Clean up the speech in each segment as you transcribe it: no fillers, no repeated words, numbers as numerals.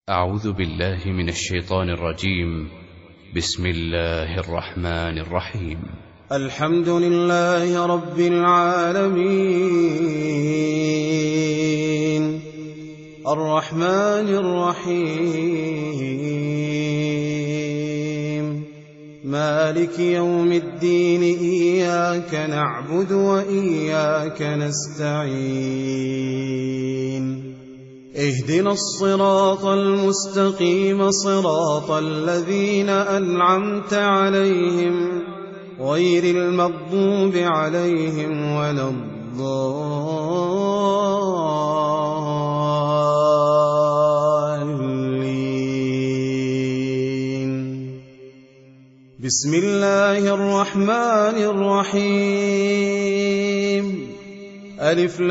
أعوذ بالله من الشيطان الرجيم. بسم الله الرحمن الرحيم. الحمد لله رب العالمين الرحمن الرحيم مالك يوم الدين إياك نعبد وإياك نستعين اهدنا الصراط المستقيم صراط الذين أنعمت عليهم غير المغضوب عليهم ولا الضالين. بسم الله الرحمن الرحيم. ألف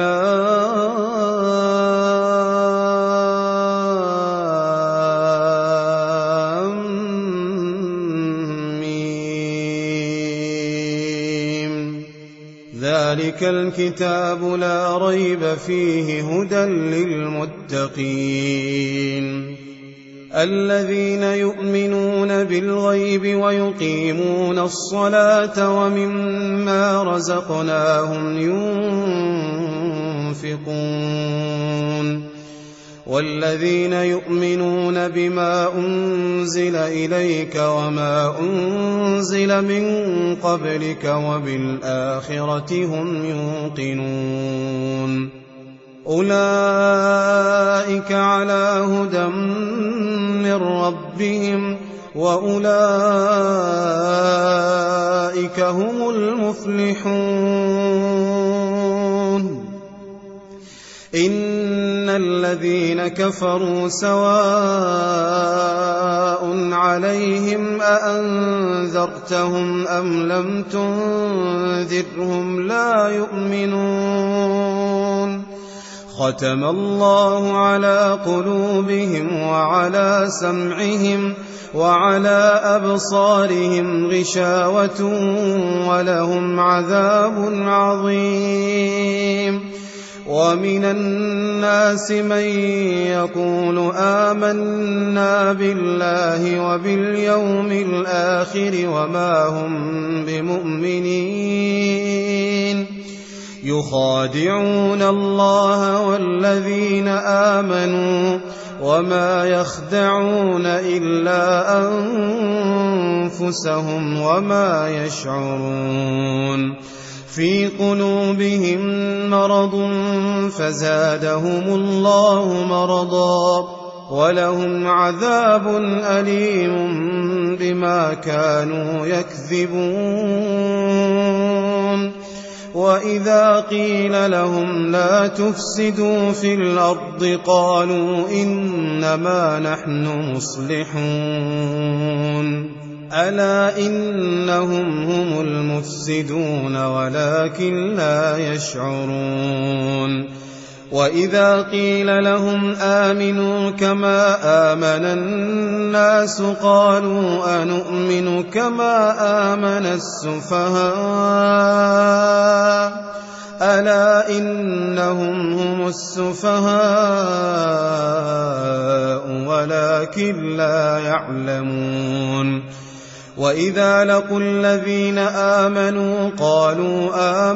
لام ميم. ذلك الكتاب لا ريب فيه هدى للمتقين الذين يؤمنون بالغيب ويقيمون الصلاة ومما رزقناهم ينفقون والذين يؤمنون بما أنزل إليك وما أنزل من قبلك وبالآخرة هم يوقنون أولئك على هدى من ربهم وأولئك هم المفلحون. إن الذين كفروا سواء عليهم أأنذرتهم أم لم تنذرهم لا يؤمنون. ختم الله على قلوبهم وعلى سمعهم وعلى أبصارهم غشاوة ولهم عذاب عظيم. ومن الناس من يقول آمنا بالله وباليوم الآخر وما هم بمؤمنين يخادعون الله والذين آمنوا وما يخدعون إلا أنفسهم وما يشعرون. في قلوبهم مرض فزادهم الله مرضا ولهم عذاب أليم بما كانوا يكذبون. وإذا قيل لهم لا تفسدوا في الأرض قالوا إنما نحن مصلحون. ألا إنهم هم المفسدون ولكن لا يشعرون. وإذا قيل لهم آمنوا كما آمن الناس قالوا أنؤمن كما آمن السفهاء. ألا إنهم هم السفهاء ولكن لا يعلمون. وإذا لقوا الذين آمنوا قالوا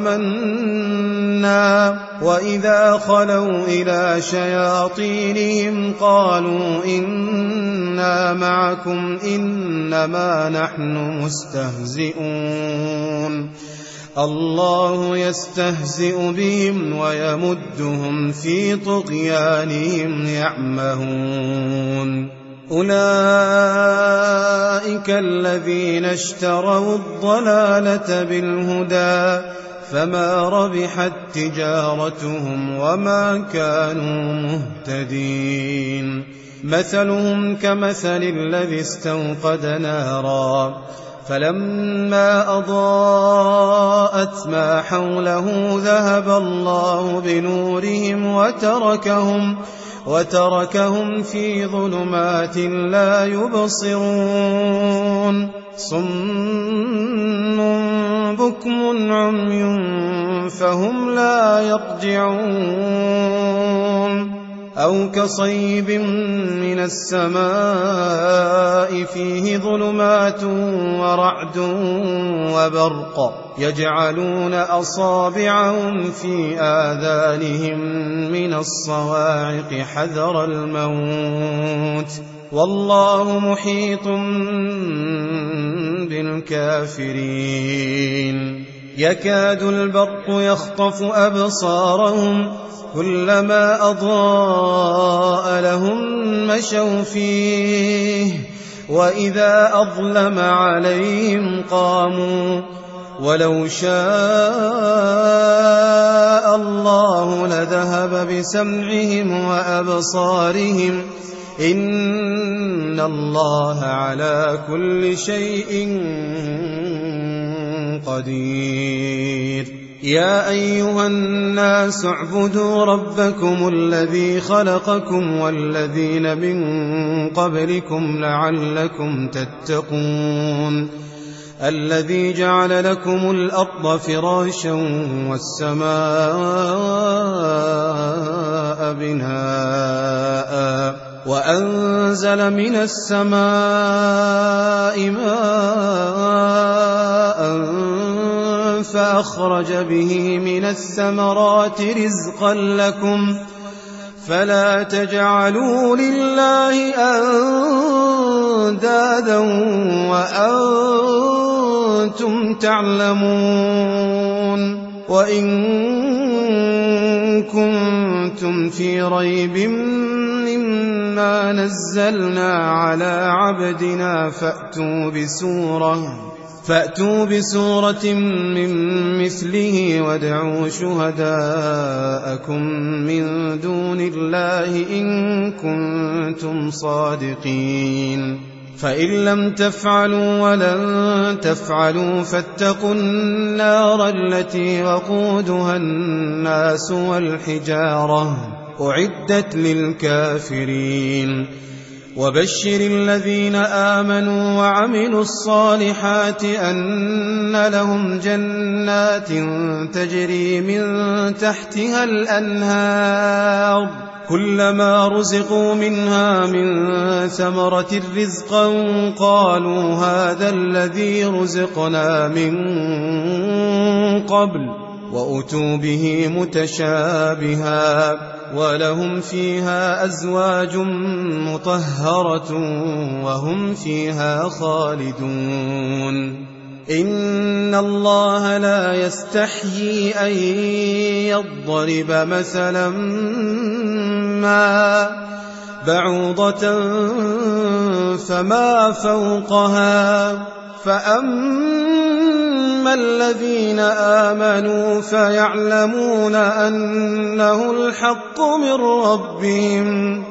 آمنا وإذا خلوا إلى شياطينهم قالوا إنا معكم إنما نحن مستهزئون. الله يستهزئ بهم ويمدهم في طغيانهم يعمهون. أولئك الذين اشتروا الضلالة بالهدى فما ربحت تجارتهم وما كانوا مهتدين. مثلهم كمثل الذي استوقد نارا فلما أضاءت ما حوله ذهب الله بنورهم وتركهم في ظلمات لا يبصرون. صم بكم عمي فهم لا يرجعون. أو كصيب من السماء فيه ظلمات ورعد وبرق يجعلون أصابعهم في آذانهم من الصواعق حذر الموت والله محيط بالكافرين يكاد البرق يخطف أبصارهم كلما أضاء لهم مشوا فيه وإذا أظلم عليهم قاموا ولو شاء الله لذهب بسمعهم وأبصارهم إن الله على كل شيء قدير يا أيها الناس اعبدوا ربكم الذي خلقكم والذين من قبلكم لعلكم تتقون الذي جعل لكم الأرض فراشا والسماء بناء وأنزل من السماء ماء فأخرج به من الثمرات رزقا لكم فلا تجعلوا لله أندادا وأنتم تعلمون وإن كنتم في ريب مما نزلنا على عبدنا فأتوا بسورة من مثله وادعوا شهداءكم من دون الله إن كنتم صادقين فإن لم تفعلوا ولن تفعلوا فاتقوا النار التي وقودها الناس والحجارة أعدت للكافرين وبشر الذين آمنوا وعملوا الصالحات أن لهم جنات تجري من تحتها الأنهار كلما رزقوا منها من ثمرة رزقا قالوا هذا الذي رزقنا من قبل وأتوا به متشابها ولهم فيها أزواج مطهرة وهم فيها خالدون إن الله لا يستحيي أن يضرب مثلا ما بعوضة فما فوقها فأما الذين آمنوا فيعلمون أنه الحق من ربهم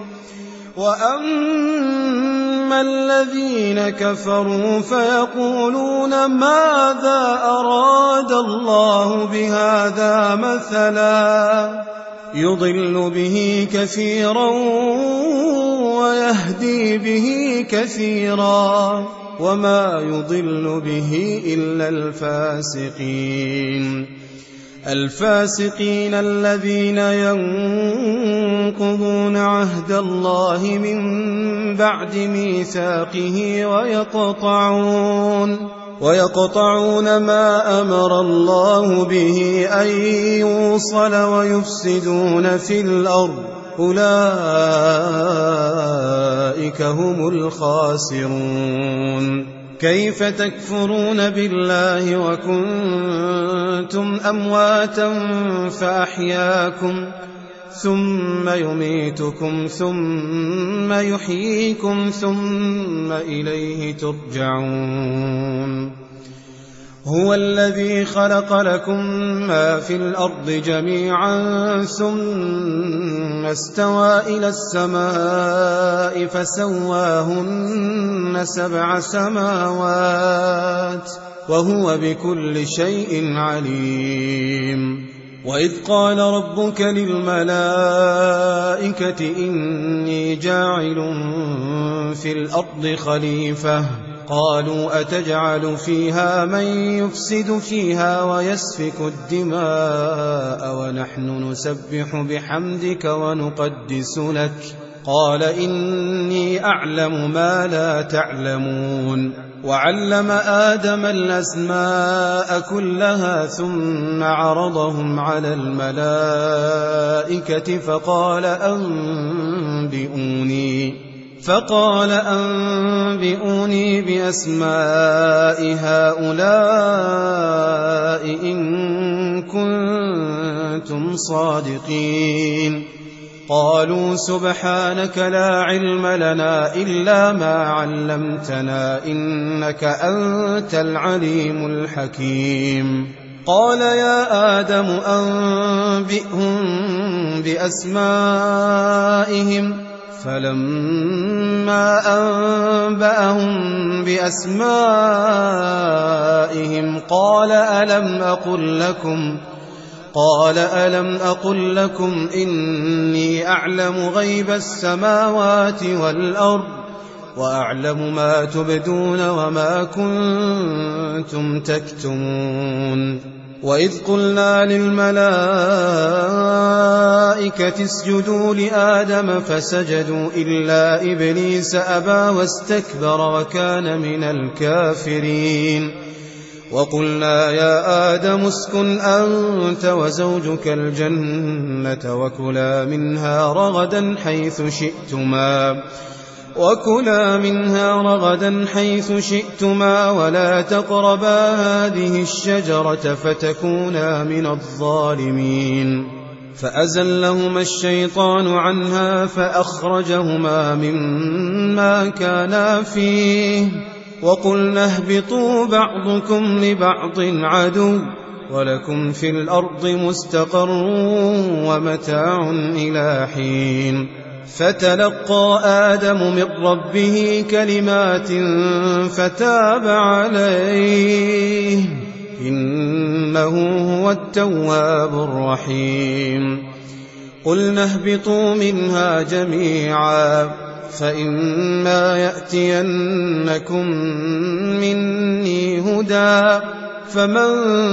وأما الذين كفروا فيقولون ماذا أراد الله بهذا مثلا يضل به كثيرا ويهدي به كثيرا وما يضل به إلا الفاسقين الذين ينقضون عهد الله من بعد ميثاقه ويقطعون ما أمر الله به أن يوصل ويفسدون في الأرض أولئك هم الخاسرون كيف تكفرون بالله وكنتم أمواتا فأحياكم ثم يميتكم ثم يحييكم ثم إليه ترجعون هو الذي خلق لكم ما في الأرض جميعا ثم استوى إلى السماء فسواهن 7 سماوات وهو بكل شيء عليم وإذ قال ربك للملائكة إني جاعل في الأرض خليفة قالوا أتجعل فيها من يفسد فيها ويسفك الدماء ونحن نسبح بحمدك ونقدس لك قال إني أعلم ما لا تعلمون وعلم آدم الأسماء كلها ثم عرضهم على الملائكة فقال أنبئوني بأسماء هؤلاء إن كنتم صادقين قالوا سبحانك لا علم لنا إلا ما علمتنا إنك أنت العليم الحكيم قال يا آدم أنبئهم بأسمائهم فلما أنبأهم بأسمائهم قال ألم أقل لكم إني أعلم غيب السماوات والأرض وأعلم ما تبدون وما كنتم تكتمون وإذ قلنا للملائكة اسجدوا لآدم فسجدوا إلا إبليس أبى واستكبر وكان من الكافرين وقلنا يا آدم اسكن أنت وزوجك الجنة وكلا منها رغدا حيث شئتما ولا تقربا هذه الشجرة فتكونا من الظالمين فأزلهما الشيطان عنها فأخرجهما مما كانا فيه وقلنا اهبطوا بعضكم لبعض عدو ولكم في الأرض مستقر ومتاع إلى حين فتلقى آدم من ربه كلمات فتاب عليه إنه هو التواب الرحيم قلنا اهبطوا منها جميعا فإما يأتينكم مني هدى فمن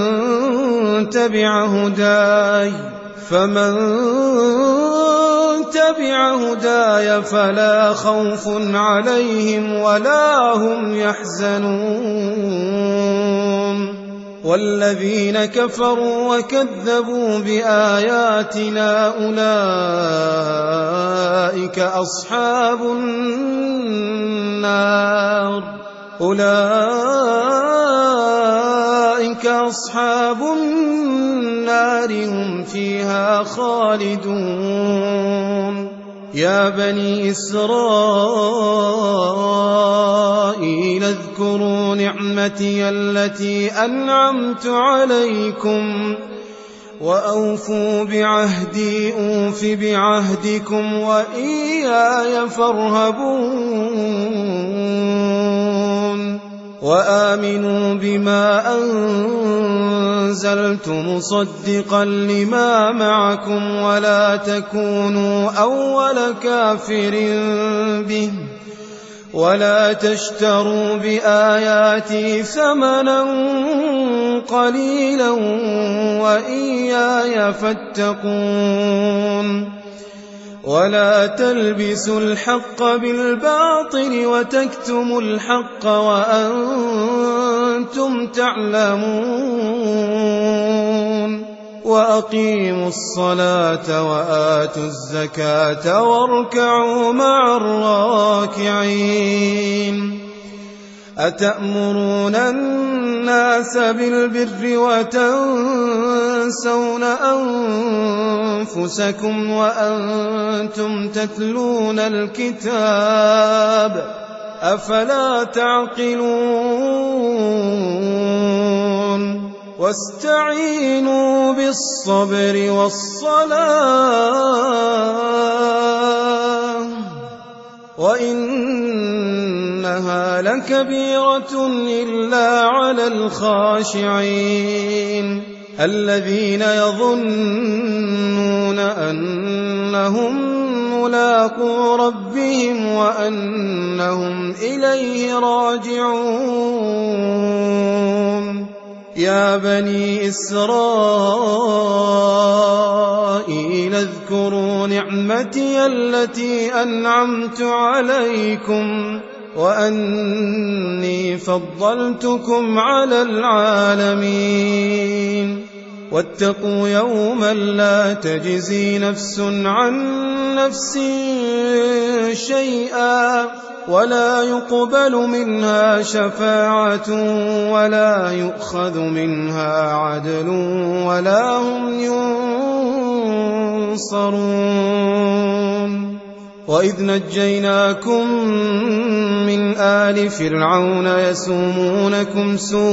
تبع هداي فلا خوف عليهم ولا هم يحزنون والذين كفروا وكذبوا بآياتنا أولئك أصحاب النار هم فيها خالدون يا بني إسرائيل اذكروا نعمتي التي أنعمت عليكم وأوفوا بعهدي أوف بعهدكم وإياي فارهبون وآمنوا بما أنزلت مصدقا لما معكم ولا تكونوا أول كافر به ولا تشتروا بآياتي ثمنا قليلا وإياي فاتقون ولا تلبسوا الحق بالباطل وتكتموا الحق وأنتم تعلمون وأقيموا الصلاة وآتوا الزكاة واركعوا مع الراكعين أتأمرون الناس بالبر وتنسون أنفسكم وأنتم تتلون الكتاب أفلا تعقلون واستعينوا بالصبر والصلاة وإنها لكبيرة إلا على الخاشعين الذين يظنون أنهم ملاقو ربهم وأنهم إليه راجعون يا بني إسرائيل اذكروا نعمتي التي أنعمت عليكم وأني فضلتكم على العالمين واتقوا يوما لا تجزي نفس عن نفس شيئا ولا يقبل منها شفاعة ولا يؤخذ منها عدل ولا هم ينصرون وإذ نجيناكم من آل فرعون يسومونكم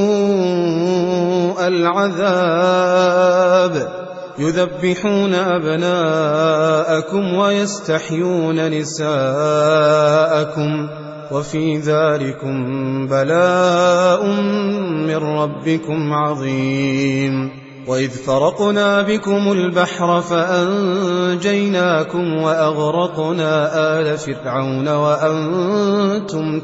سوء العذاب يذبحون أبناءكم ويستحيون نساءكم وفي ذلكم بلاء من ربكم عظيم وإذ فرقنا بكم البحر فأنجيناكم وأغرقنا آل فرعون وأنتم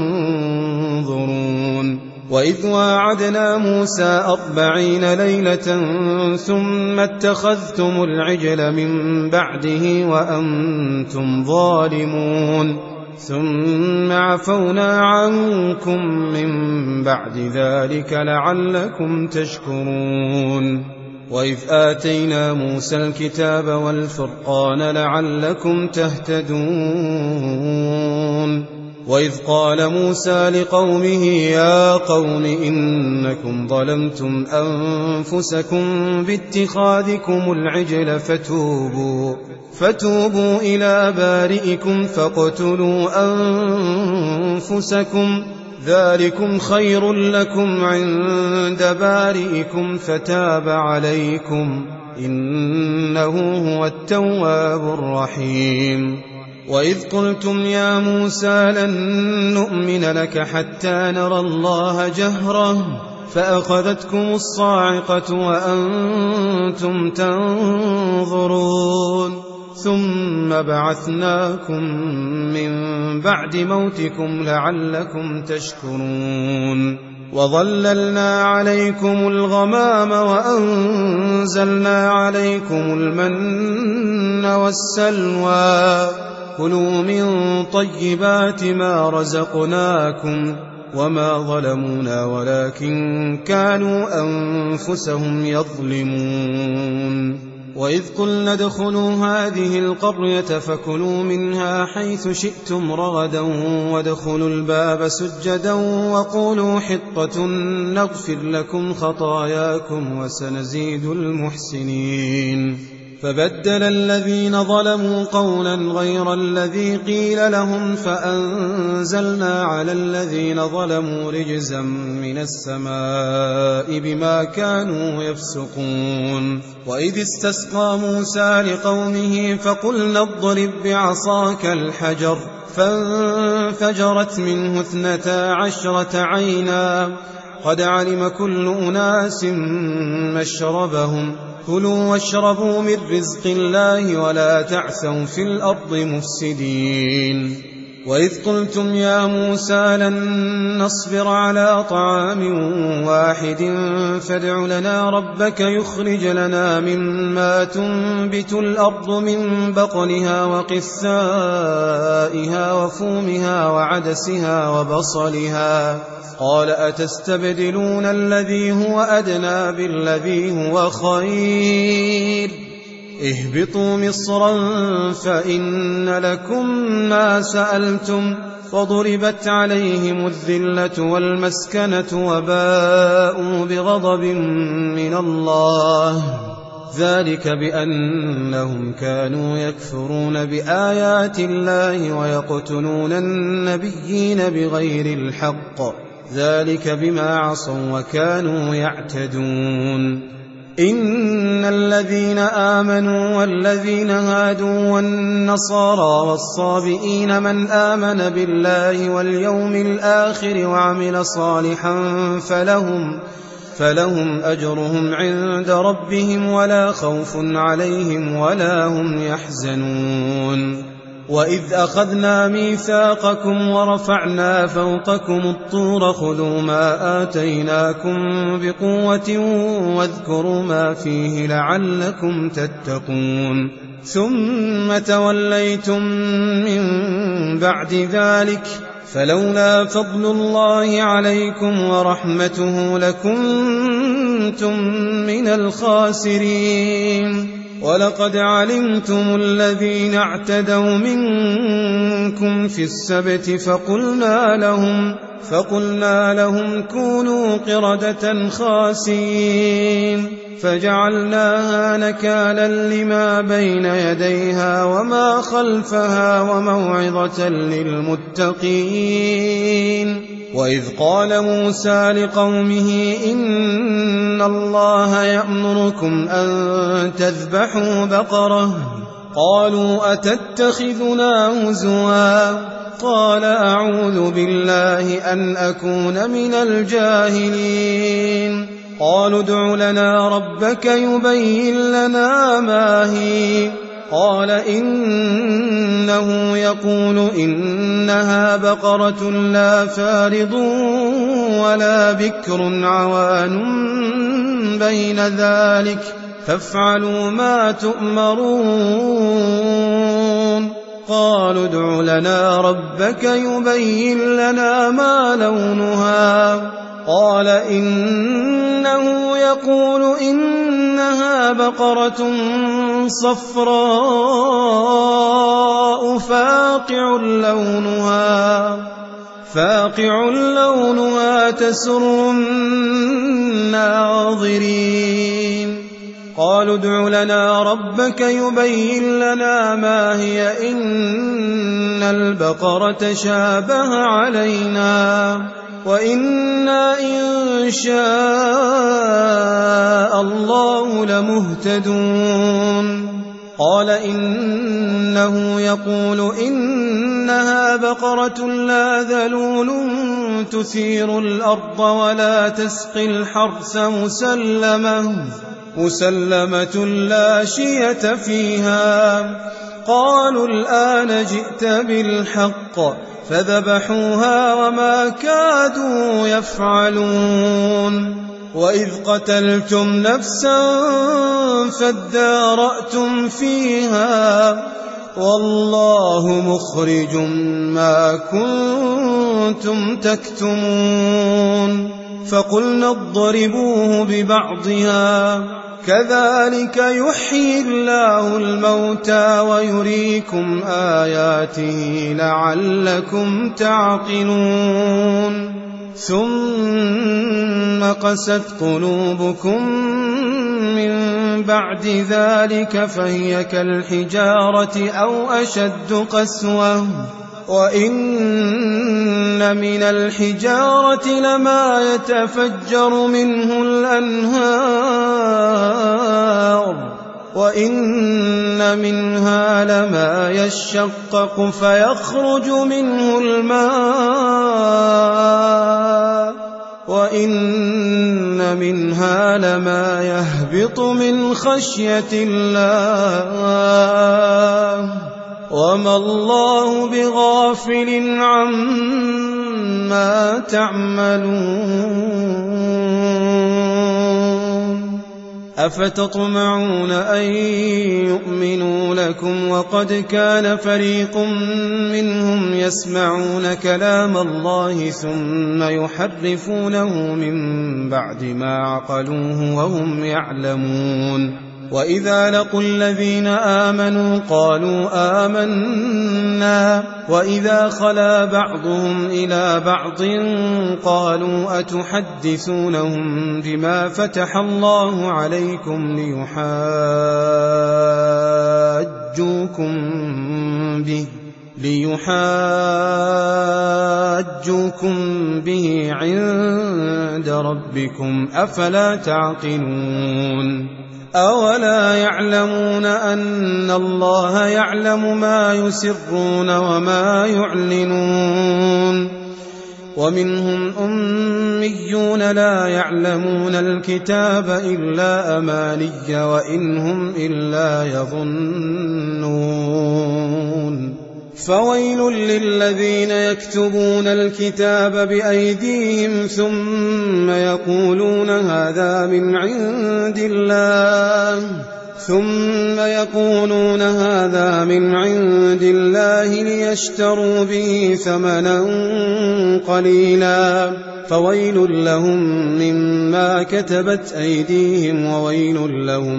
تنظرون وإذ واعدنا موسى 40 ليلة ثم اتخذتم العجل من بعده وأنتم ظالمون ثم عفونا عنكم من بعد ذلك لعلكم تشكرون وإذ آتينا موسى الكتاب والفرقان لعلكم تهتدون وإذ قال موسى لقومه يا قوم إنكم ظلمتم أنفسكم باتخاذكم العجل فتوبوا إلى بارئكم فاقتلوا أنفسكم ذلكم خير لكم عند بارئكم فتاب عليكم إنه هو التواب الرحيم وإذ قلتم يا موسى لن نؤمن لك حتى نرى الله جهرة فأخذتكم الصاعقة وأنتم تنظرون ثم بعثناكم من بعد موتكم لعلكم تشكرون وظللنا عليكم الغمام وأنزلنا عليكم المن والسلوى كلوا من طيبات ما رزقناكم وما ظلمونا ولكن كانوا أنفسهم يظلمون وإذ قلنا ادخلوا هذه القرية فكلوا منها حيث شئتم رغدا وادخلوا الباب سجدا وقولوا حطة نغفر لكم خطاياكم وسنزيد المحسنين فبدل الذين ظلموا قولا غير الذي قيل لهم فأنزلنا على الذين ظلموا رجزا من السماء بما كانوا يفسقون وإذ استسقى موسى لقومه فقلنا اضرب بعصاك الحجر فانفجرت منه 12 عينا قد علم كل أناس مشربهم كلوا واشربوا من رزق الله ولا تعثوا في الأرض مفسدين وإذ قلتم يا موسى لن نصبر على طعام واحد فادع لنا ربك يخرج لنا مما تنبت الأرض من بقلها وقثائها وفومها وعدسها وبصلها قال أتستبدلون الذي هو أدنى بالذي هو خير اهبطوا مصرا فإن لكم ما سألتم فضربت عليهم الذلة والمسكنة وباءوا بغضب من الله ذلك بأنهم كانوا يكفرون بآيات الله ويقتلون النبيين بغير الحق ذلك بما عصوا وكانوا يعتدون إن الذين آمنوا والذين هادوا والنصارى والصابئين من آمن بالله واليوم الآخر وعمل صالحا فلهم أجرهم عند ربهم ولا خوف عليهم ولا هم يحزنون وإذ أخذنا ميثاقكم ورفعنا فوقكم الطور خذوا ما آتيناكم بقوة واذكروا ما فيه لعلكم تتقون ثم توليتم من بعد ذلك فلولا فضل الله عليكم ورحمته لكنتم من الخاسرين ولقد علمتم الذين اعتدوا منكم في السبت فقلنا لهم كونوا قردة خاسئين فجعلناها نكالا لما بين يديها وما خلفها وموعظة للمتقين وإذ قال موسى لقومه إن الله يأمركم أن تذبحوا بقرة قالوا أتتخذنا هزوا قال أعوذ بالله أن أكون من الجاهلين قالوا ادع لنا ربك يبين لنا ما هي قال إنه يقول إنها بقرة لا فارض ولا بكر عوان بين ذلك فافعلوا ما تؤمرون قالوا ادع لنا ربك يبين لنا ما لونها قال إنه يقول إنها بقرة صفراء فاقع لونها تسر الناظرين قالوا ادع لنا ربك يبين لنا ما هي إن البقرة شابه علينا وإنا إن شاء الله لمهتدون قال إنه يقول إنها بقرة لا ذلول تثير الأرض ولا تسقي الحرث مسلمة لا شية فيها قالوا الآن جئت بالحق فذبحوها وما كادوا يفعلون وإذ قتلتم نفسا فادارأتم فيها والله مخرج ما كنتم تكتمون فقلنا اضربوه ببعضها كذلك يحيي الله الموتى ويريكم آياته لعلكم تعقلون ثم قست قلوبكم من بعد ذلك فهي كالحجارة أو أشد قسوة وإن من الحجارة لما يتفجر منه الأنهار وإن منها لما يشقق فيخرج منه الماء وإن منها لما يهبط من خشية الله وما الله بغافل عما تعملون أفتطمعون أن يؤمنوا لكم وقد كان فريق منهم يسمعون كلام الله ثم يحرفونه من بعد ما عقلوه وهم يعلمون وإذا لقوا الذين آمنوا قالوا آمنا وإذا خلا بعضهم إلى بعض قالوا أتحدثونهم بما فتح الله عليكم ليحاجوكم به عند ربكم أفلا تعقلون أولا يعلمون أن الله يعلم ما يسرون وما يعلنون ومنهم أميون لا يعلمون الكتاب إلا أماني وإن هم إلا يظنون فويل للذين يكتبون الكتاب بأيديهم ثم يقولون هذا من عند الله ليشتروا به ثمنا قليلا فويل لهم مما كتبت أيديهم وويل لهم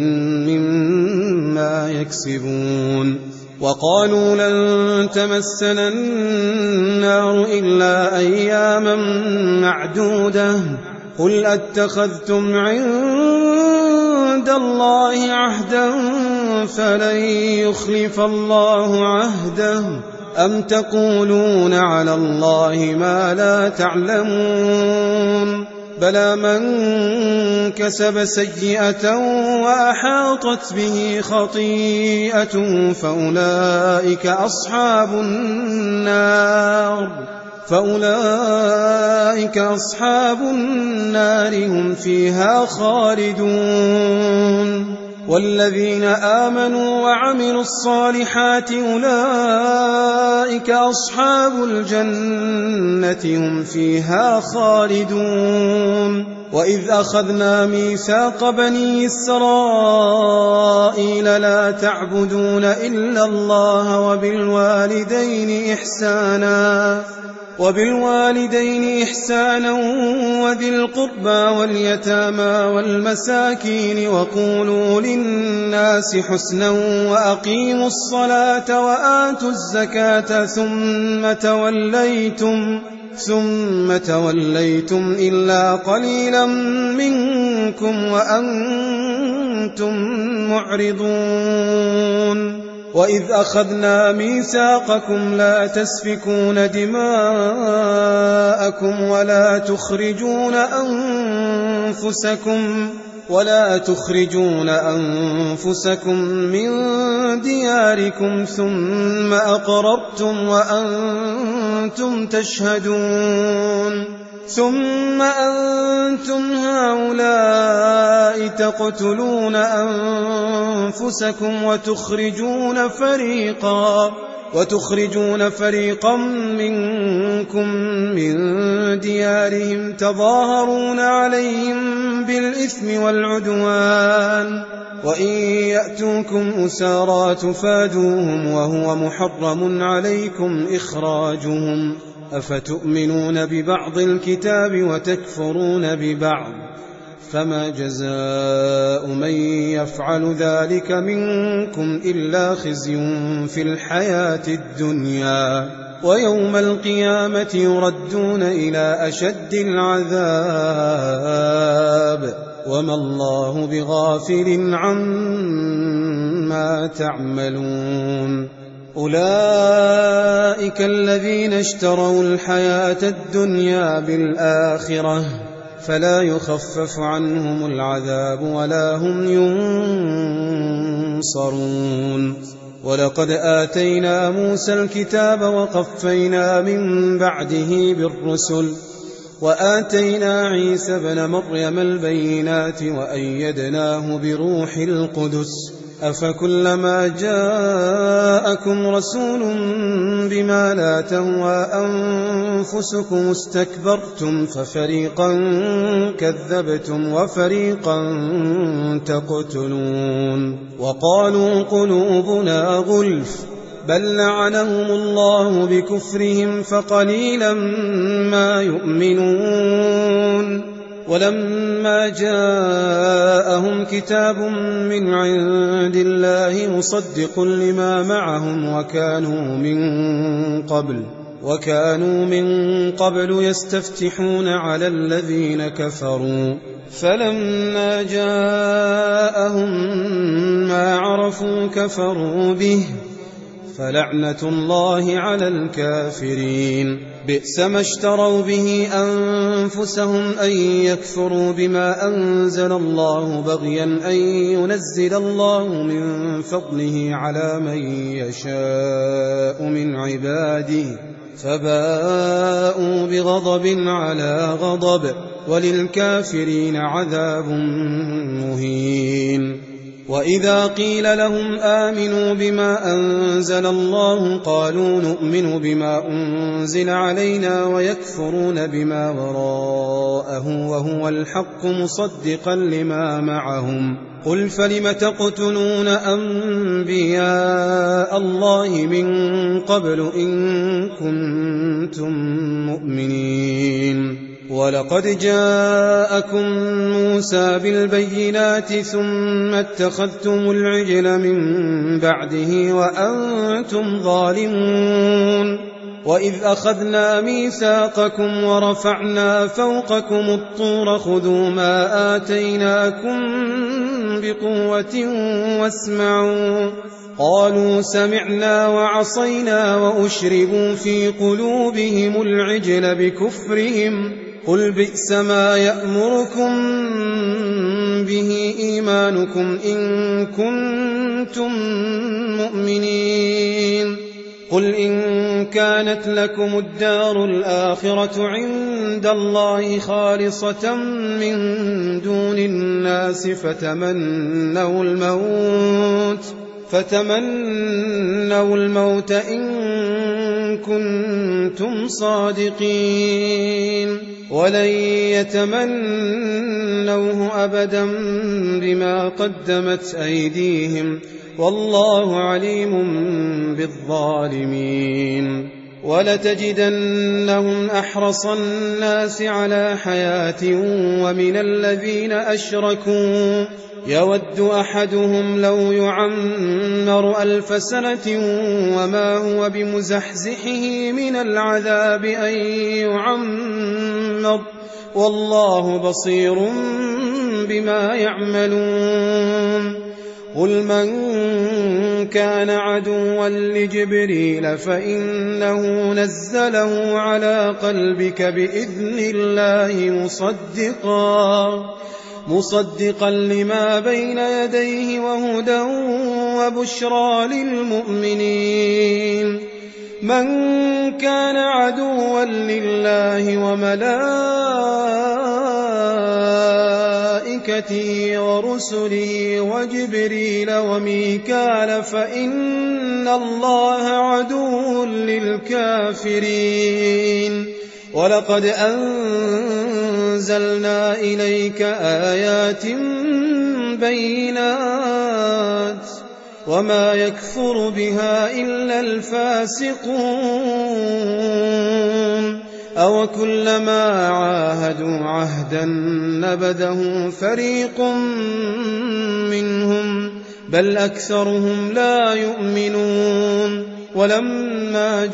مما يكسبون. وقالوا لن تمسنا النار إلا أياما معدودة قل أتخذتم عند الله عهدا فلن يخلف الله عهده أم تقولون على الله ما لا تعلمون بلى من كسب سيئة وأحاطت به خطيئته فأولئك أصحاب النار هم فيها خالدون. والذين آمنوا وعملوا الصالحات أولئك أصحاب الجنة هم فيها خالدون. وإذ أخذنا ميثاق بني إسرائيل لا تعبدون إلا الله وبالوالدين إحسانا وذي القربى واليتامى والمساكين وقولوا للناس حسنا وأقيموا الصلاة وآتوا الزكاة ثم توليتم إلا قليلا منكم وأنتم معرضون. وإذ أخذنا ميثاقكم لا تسفكون دماءكم ولا تخرجون أنفسكم من دياركم ثم أقررتم وأنتم تشهدون. ثم أنتم هؤلاء تقتلون أنفسكم وتخرجون فريقا منكم من ديارهم تظاهرون عليهم بالإثم والعدوان وإن يأتوكم أسارى تفادوهم وهو محرم عليكم إخراجهم أفتؤمنون ببعض الكتاب وتكفرون ببعض فما جزاء من يفعل ذلك منكم إلا خزي في الحياة الدنيا ويوم القيامة يردون إلى أشد العذاب وما الله بغافل عما تعملون. أولئك الذين اشتروا الحياة الدنيا بالآخرة فلا يخفف عنهم العذاب ولا هم ينصرون. ولقد آتينا موسى الكتاب وقفينا من بعده بالرسل وآتينا عيسى ابن مريم البينات وأيدناه بروح القدس أفكلما جاءكم رسول بما لا تهوى أنفسكم استكبرتم ففريقا كذبتم وفريقا تقتلون. وقالوا قلوبنا غلف بل لعنهم الله بكفرهم فقليلا ما يؤمنون. ولما جاءهم كتاب من عند الله مصدق لما معهم وكانوا من قبل يستفتحون على الذين كفروا فلما جاءهم ما عرفوا كفروا به فلعنة الله على الكافرين. بئس ما اشتروا به أنفسهم أن يكفروا بما أنزل الله بغيا أن ينزل الله من فضله على من يشاء من عباده فباءوا بغضب على غضب وللكافرين عذاب مهين. وإذا قيل لهم آمنوا بما أنزل الله قالوا نؤمن بما أنزل علينا ويكفرون بما وراءه وهو الحق مصدقا لما معهم قل فلم تقتلون أنبياء الله من قبل إن كنتم مؤمنين ولقد جاءكم موسى بالبينات ثم اتخذتم العجل من بعده وأنتم ظالمون وإذ أخذنا ميثاقكم ورفعنا فوقكم الطور خذوا ما آتيناكم بقوة واسمعوا قالوا سمعنا وعصينا وأشربوا في قلوبهم العجل بكفرهم قل بئس ما يأمركم به إيمانكم إن كنتم مؤمنين قل إن كانت لكم الدار الآخرة عند الله خالصة من دون الناس فتمنوا الموت إن كنتم صادقين ولن يتمنوه أبدا بما قدمت أيديهم والله عليم بالظالمين ولتجدنهم أحرص الناس على حياة ومن الذين أشركوا يود أحدهم لو يعمر 1000 سنة وما هو بمزحزحه من العذاب أن يعمر والله بصير بما يعملون قل من كان عدوا لجبريل فإنه نزله على قلبك بإذن الله مصدقا لما بين يديه وهدى وبشرى للمؤمنين من كان عدوا لله وملائكته ورسله وجبريل وميكال فإن الله عدو للكافرين ولقد أنزلنا إليك آيات بينات وما يكفر بها إلا الفاسقون أو كلما عاهدوا عهدا نبذه فريق منهم بل أكثرهم لا يؤمنون ولما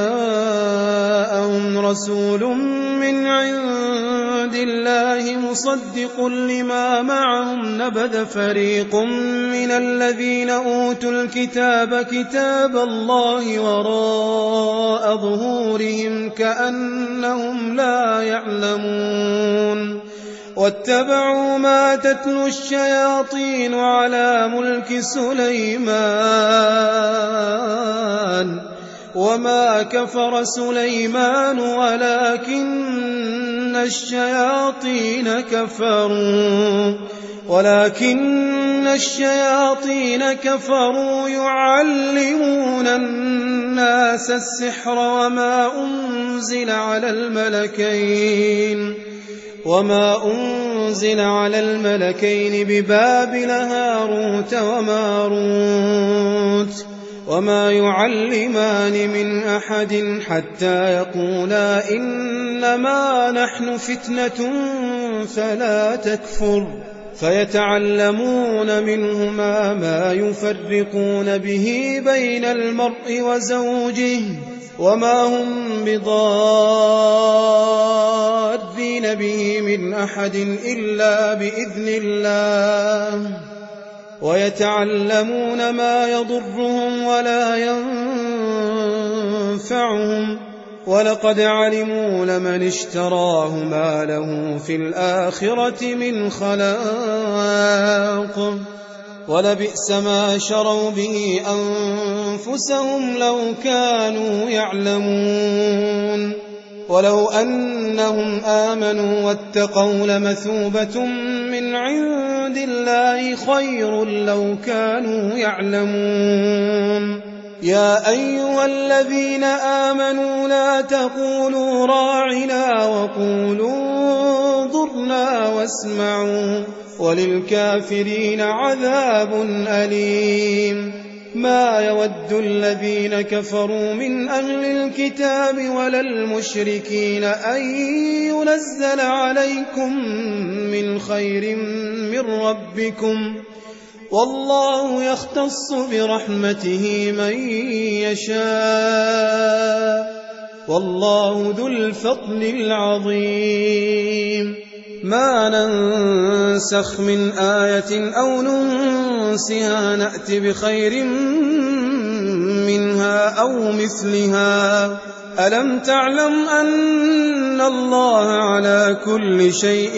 جاءهم رسول من عند الله مصدق لما معهم نبذ فريق من الذين أوتوا الكتاب كتاب الله وراء ظهورهم كأنهم لا يعلمون واتبعوا ما تتلو الشياطين على ملك سليمان وما كفر سليمان ولكن الشياطين كفروا يعلمون الناس السحر وما أنزل على الملكين ببابل هاروت وماروت وما يعلمان من أحد حتى يقولا إنما نحن فتنة فلا تكفر فيتعلمون منهما ما يفرقون به بين المرء وزوجه وما هم بضارين به من أحد إلا بإذن الله ويتعلمون ما يضرهم ولا ينفعهم ولقد علموا لمن اشتراه ما له في الآخرة من خلاق ولبئس ما شروا به أنفسهم لو كانوا يعلمون ولو أنهم آمنوا واتقوا لمثوبة من عند عند الله خير لو كانوا يعلمون. يا أيها الذين آمنوا لا تقولوا راعنا وقولوا انظرنا واسمعوا وللكافرين عذاب أليم. ما يود الذين كفروا من أهل الكتاب ولا المشركين أن ينزل عليكم من خير من ربكم، والله يختص برحمته من يشاء، والله ذو الفضل العظيم. ما ننسخ من آية أو ننسها نأت بخير منها أو مثلها. ألم تعلم أن الله على كل شيء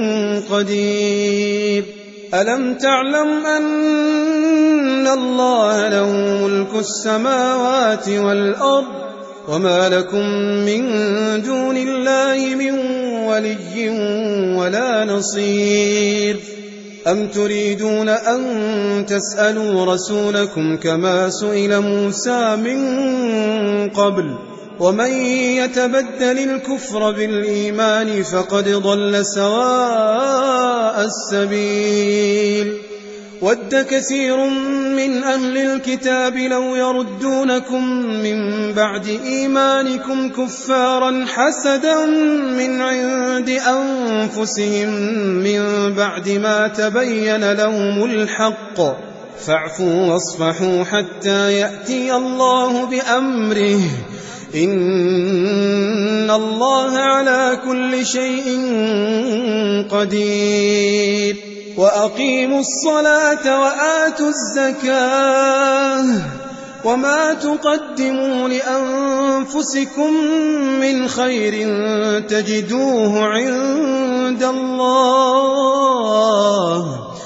قدير؟ ألم تعلم أن الله له ملك السماوات والأرض وما لكم من دون الله من ولي ولا نصير؟ أم تريدون أن تسألوا رسولكم كما سئل موسى من قبل؟ ومن يتبدل الكفر بالإيمان فقد ضل سواء السبيل. ود كثير من أهل الكتاب لو يردونكم من بعد إيمانكم كفارا حسدا من عند أنفسهم من بعد ما تبين لهم الحق، فاعفوا واصفحوا حتى يأتي الله بأمره، إن الله على كل شيء قدير. وأقيموا الصلاة وآتوا الزكاة وما تقدموا لأنفسكم من خير تجدوه عند الله،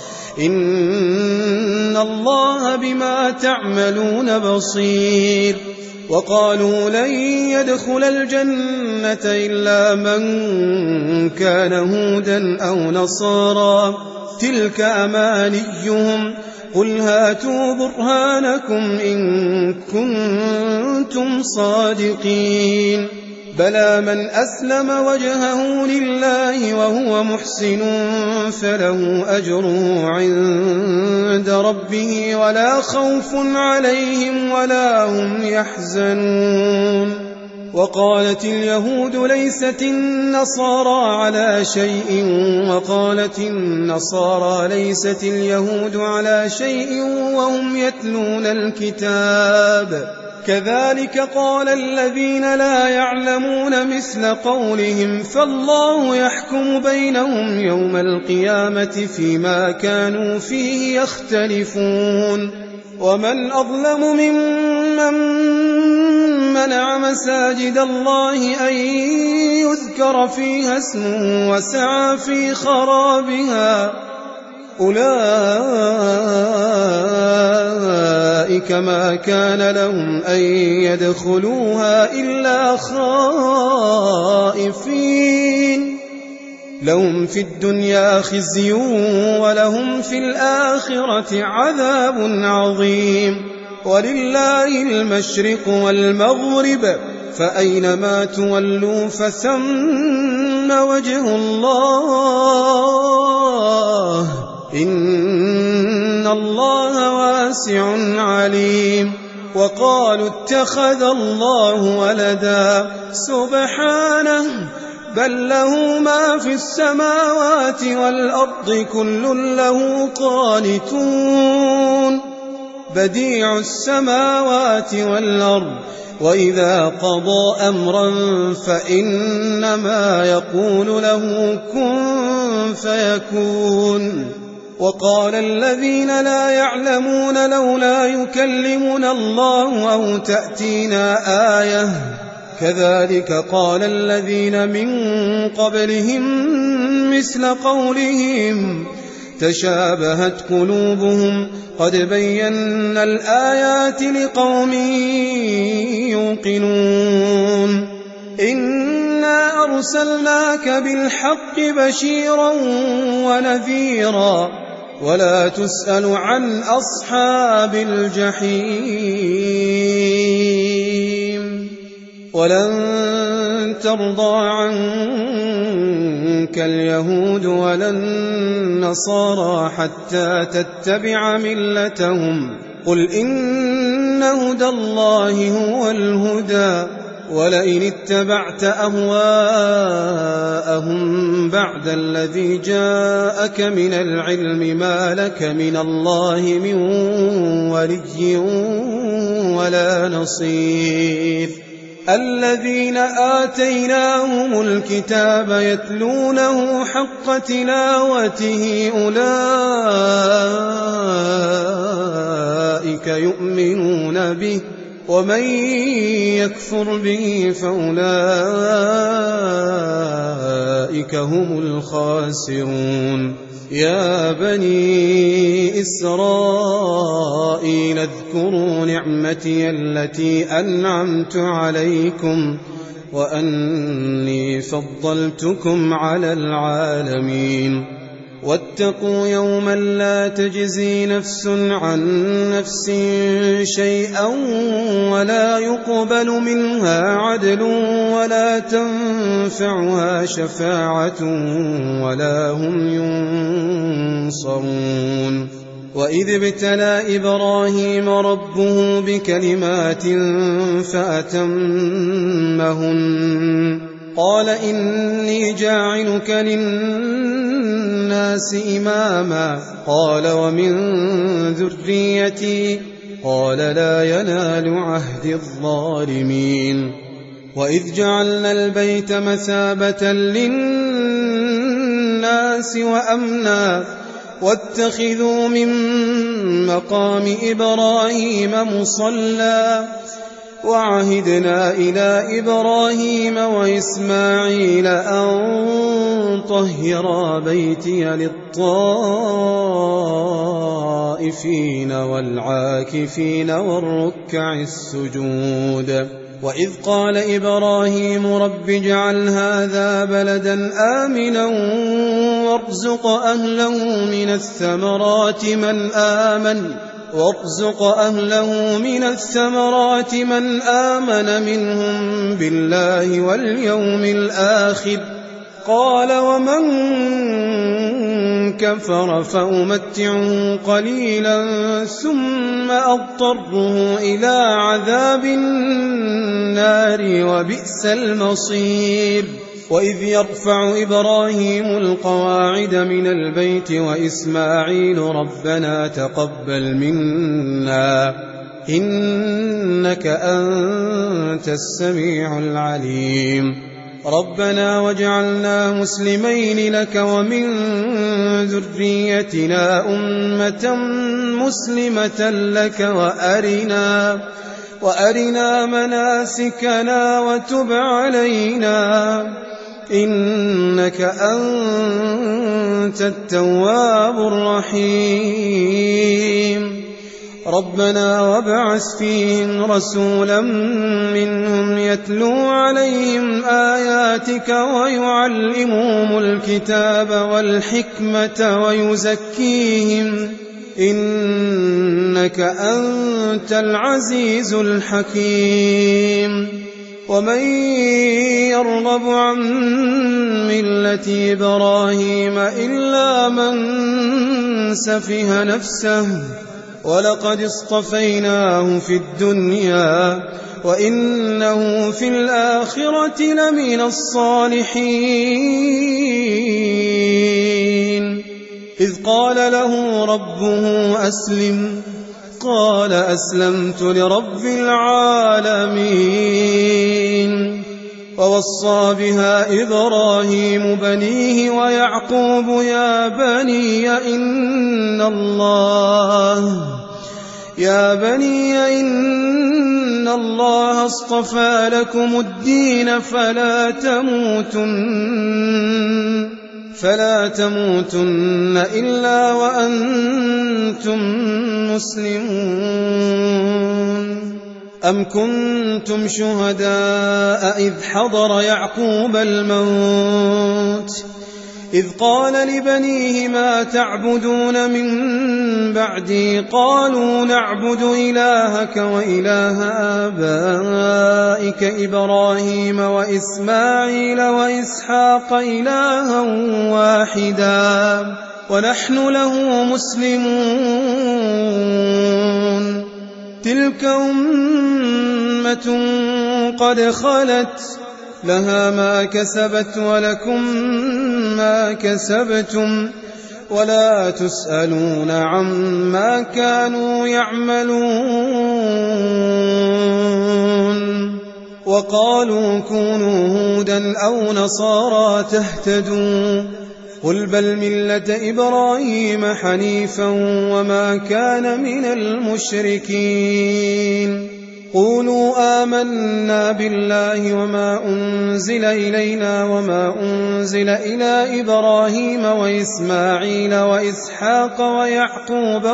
إن الله بما تعملون بصير. وقالوا لن يدخل الجنة إلا من كان هودا أو نصارى، تلك أمانيهم، قل هاتوا برهانكم إن كنتم صادقين. بلى من أسلم وجهه لله وهو محسن فله أجره عند ربه ولا خوف عليهم ولا هم يحزنون. وقالت اليهود ليست النصارى على شيء وقالت النصارى ليست اليهود على شيء وهم يتلون الكتاب، كذلك قال الذين لا يعلمون مثل قولهم، فالله يحكم بينهم يوم القيامة فيما كانوا فيه يختلفون. ومن أظلم ممن منع مساجد الله أن يذكر فيها اسمه وسعى في خرابها، أولئك ما كان لهم أن يدخلوها إلا خائفين، لهم في الدنيا خزي ولهم في الآخرة عذاب عظيم. ولله المشرق والمغرب، فأينما تولوا فثم وجه الله، إن الله واسع عليم. وقالوا اتخذ الله ولدا، سبحانه، بل له ما في السماوات والأرض كل له قانتون، بديع السماوات والأرض، وإذا قضى أمرا فإنما يقول له كن فيكون. وقال الذين لا يعلمون لولا يكلمنا الله أو تأتينا آية، كذلك قال الذين من قبلهم مثل قولهم، تشابهت قلوبهم، قد بينا الآيات لقوم يوقنون. إنا أرسلناك بالحق بشيرا ونذيرا، ولا تسأل عن أصحاب الجحيم ولن ترضى عنك اليهود ولا النصارى حتى تتبع ملتهم قل إن هدى الله هو الهدى ولئن اتبعت أهواءهم بعد الذي جاءك من العلم ما لك من الله من ولي ولا نصير الذين آتيناهم الكتاب يتلونه حق تلاوته أولئك يؤمنون به ومن يكفر به فأولئك هم الخاسرون يا بني إسرائيل اذكروا نعمتي التي أنعمت عليكم وأني فضلتكم على العالمين واتقوا يوما لا تجزي نفس عن نفس شيئا ولا يقبل منها عدل ولا تنفعها شفاعة ولا هم ينصرون وإذ ابتلى إبراهيم ربه بكلمات فأتمهن قال إني جاعلك للناس إماما قال ومن ذريتي قال لا ينال عهد الظالمين وإذ جعلنا البيت مثابة للناس وأمنا واتخذوا من مقام إبراهيم مصلى وعهدنا إلى إبراهيم وإسماعيل أن طهرا بيتي للطائفين والعاكفين والركع السجود وإذ قال إبراهيم رب اجعل هذا بلدا آمنا وارزق أهله من الثمرات من آمن منهم بالله واليوم الآخر قال ومن كفر فأمتعه قليلا ثم أضطره إلى عذاب النار وبئس المصير وإذ يرفع إبراهيم القواعد من البيت وإسماعيل ربنا تقبل منا إنك أنت السميع العليم ربنا واجعلنا مسلمين لك ومن ذريتنا أمة مسلمة لك وأرنا مناسكنا وتب علينا إنك أنت التواب الرحيم ربنا وابعث فيهم رسولا منهم يتلو عليهم آياتك ويعلمهم الكتاب والحكمة ويزكيهم إنك أنت العزيز الحكيم ومن يرغب عن ملة إبراهيم إلا من سفه نفسه ولقد اصطفيناه في الدنيا وإنه في الآخرة لمن الصالحين إذ قال له ربه أسلم قال أسلمت لرب العالمين ووصى بها إبراهيم بنيه ويعقوب يا بني إن الله اصطفى لكم الدين فلا تموتن إلا وأنتم مسلمون أم كنتم شهداء إذ حضر يعقوب الموت إذ قال لبنيه ما تعبدون من بعدي قالوا نعبد إلهك وإله آبائك إبراهيم وإسماعيل وإسحاق إلها واحدا ونحن له مسلمون تلك أمة قد خلت لها ما كسبت ولكم ما كسبتم ولا تسألون عما كانوا يعملون وقالوا كونوا هودا أو نصارى تهتدوا قل بل ملة إبراهيم حنيفا وما كان من المشركين قولوا آمنا بالله وما أنزل إلينا وما أنزل إلى إبراهيم وإسماعيل وإسحاق ويعقوب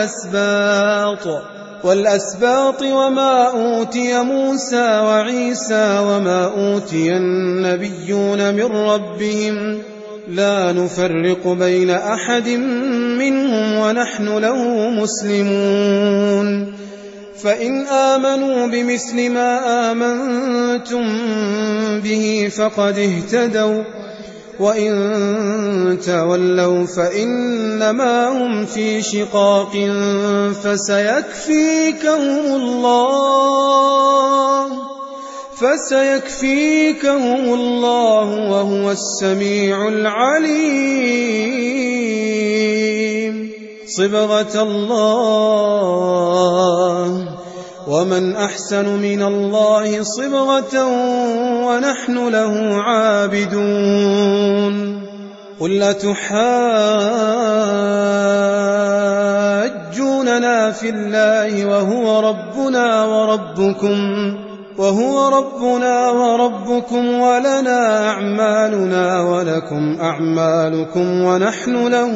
والأسباط وما أوتي موسى وعيسى وما أوتي النبيون من ربهم لا نفرق بين أحد منهم ونحن له مسلمون فإن آمنوا بمثل ما آمنتم به فقد اهتدوا وإن تولوا فإنما هم في شقاق فسيكفيكهم الله وهو السميع العليم صبغة الله ومن أحسن من الله صبغة ونحن له عابدون قل أتحاجوننا في الله وهو ربنا وربكم ولنا أعمالنا ولكم أعمالكم ونحن له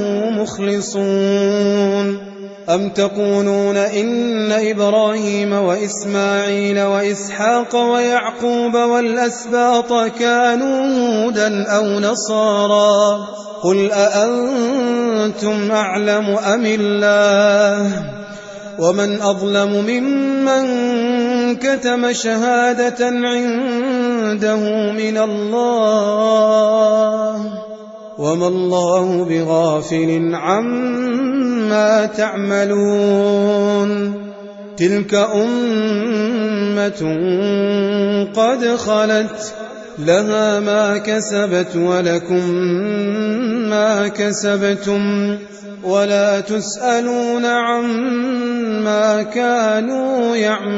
مخلصون أم تقولون إن إبراهيم وإسماعيل وإسحاق ويعقوب والأسباط كانوا هودا أو نصارى قل أأنتم أعلم أم الله ومن أظلم ممن كتم شهادة عنده من الله وما الله بغافل عما تعملون تلك أمة قد خلت لها ما كسبت ولكم ما كسبتم ولا تسألون عما كانوا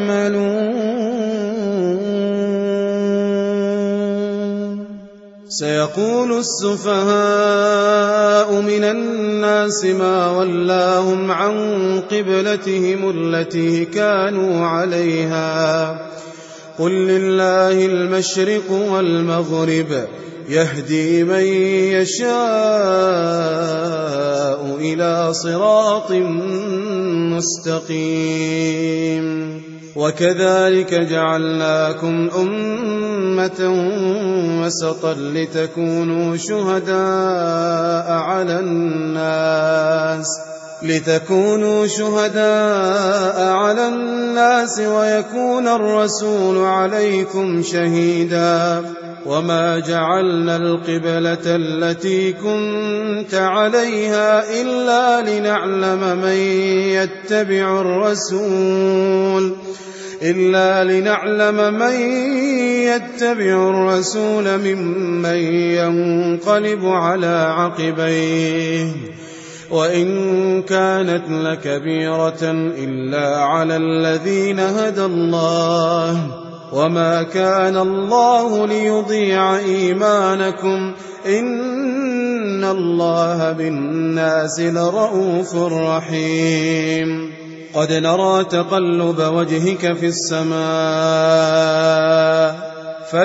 يعملون سيقول السفهاء من الناس ما ولاهم عن قبلتهم التي كانوا عليها قل لله المشرق والمغرب يهدي من يشاء إلى صراط مستقيم وكذلك جعلناكم أمة وسطا لتكونوا شهداء على الناس ويكون الرسول عليكم شهيدا وما جعلنا القبلة التي كنت عليها إلا لنعلم من يتبع الرسول ممن ينقلب على عقبيه وإن كانت لكبيرة إلا على الذين هدى الله وما كان الله ليضيع إيمانكم إن الله بالناس لرءوف رحيم قد نرى تقلب وجهك في السماء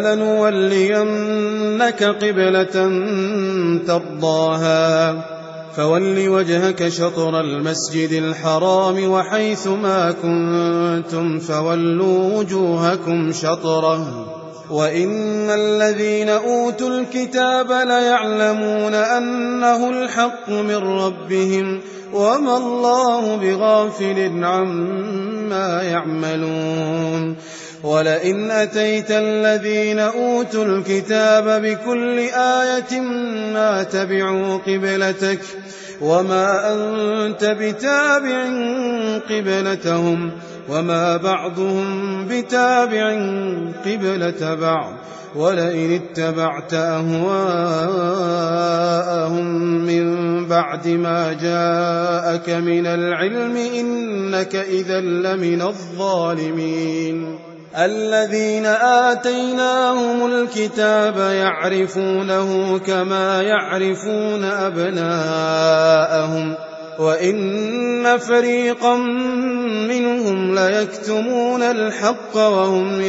فلنولينك قبلة ترضاها فول وجهك شطر المسجد الحرام وحيث ما كنتم فولوا وجوهكم شطره وإن الذين أوتوا الكتاب ليعلمون أنه الحق من ربهم وما الله بغافل عما يعملون ولئن أتيت الذين أوتوا الكتاب بكل آية ما تبعوا قبلتك وما أنت بتابع قبلتهم وما بعضهم بتابع قبلة بعض ولئن اتبعت أهواءهم من بعد ما جاءك من العلم إنك إذا لمن الظالمين الذين آتيناهم الكتاب يعرفونه كما يعرفون أبناءهم وإن فريقا منهم ليكتمون الحق وهم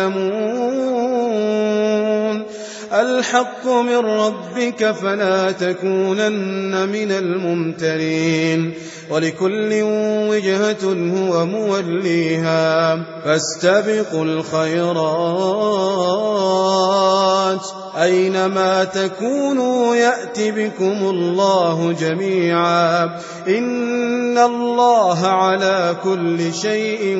يعلمون الحق من ربك فلا تكونن من الممترين ولكل وجهة هو موليها فاستبقوا الخيرات أينما تكونوا يأت بكم الله جميعا إن الله على كل شيء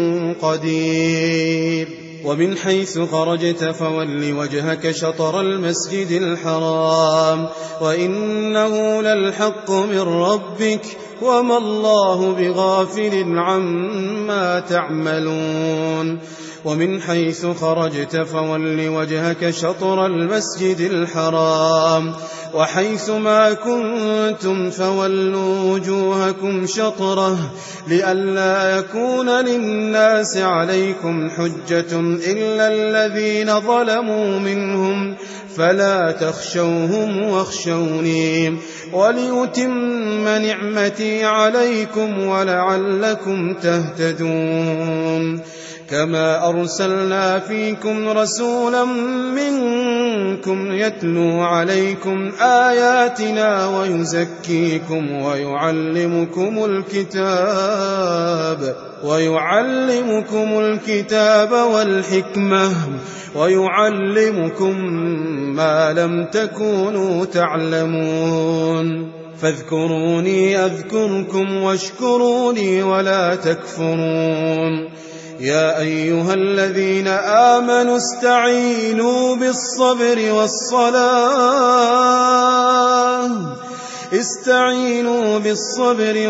قدير ومن حيث خرجت فول وجهك شطر المسجد الحرام وإنه للحق من ربك وما الله بغافل عما تعملون ومن حيث خرجت فول وجهك شطر المسجد الحرام وحيث ما كنتم فولوا وجوهكم شطره لئلا يكون للناس عليكم حجة إلا الذين ظلموا منهم فلا تخشوهم واخشوني وليتم نعمتي عليكم ولعلكم تهتدون كما أرسلنا فيكم رسولا منكم يتلو عليكم آياتنا ويزكيكم ويعلمكم الكتاب والحكمة ويعلمكم ما لم تكونوا تعلمون فاذكروني أذكركم واشكروني ولا تكفرون يا أيها الذين آمنوا استعينوا بالصبر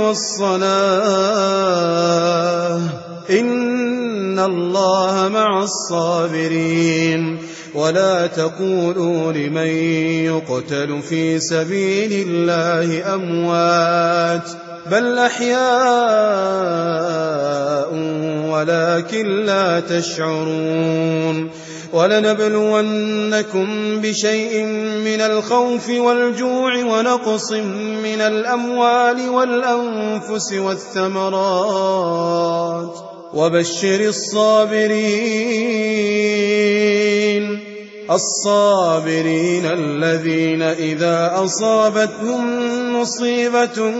والصلاة إن الله مع الصابرين ولا تقولوا لمن يقتل في سبيل الله أموات بل أحياء ولكن لا تشعرون ولنبلونكم بشيء من الخوف والجوع ونقص من الأموال والأنفس والثمرات وبشر الصابرين الذين إذا أصابتهم مصيبة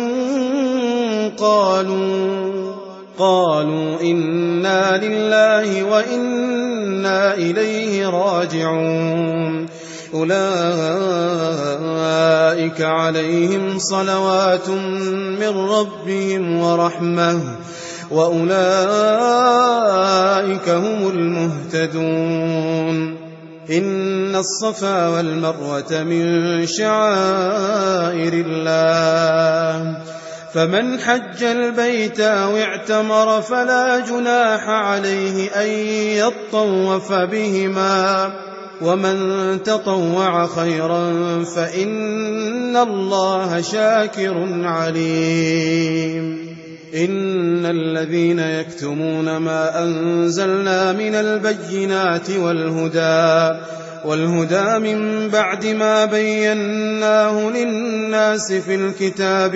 قالوا إنا لله وإنا إليه راجعون أولئك عليهم صلوات من ربهم ورحمة وأولئك هم المهتدون إن الصفا والمروة من شعائر الله فمن حج البيت أو اعتمر فلا جناح عليه أن يطوف بهما ومن تطوع خيرا فإن الله شاكر عليم إن الذين يكتمون ما أنزلنا من البينات والهدى من بعد ما بيناه للناس في الكتاب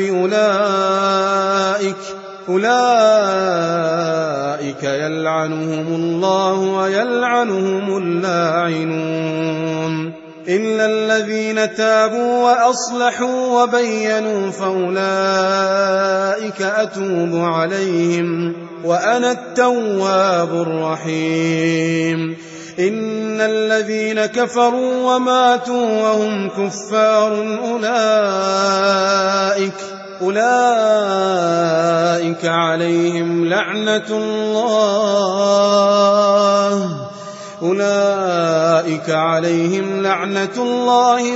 أولئك يلعنهم الله ويلعنهم اللاعنون إلا الذين تابوا وأصلحوا وبينوا فأولئك أتوب عليهم وأنا التواب الرحيم إن الذين كفروا وماتوا وهم كفار أولئك عليهم لعنة الله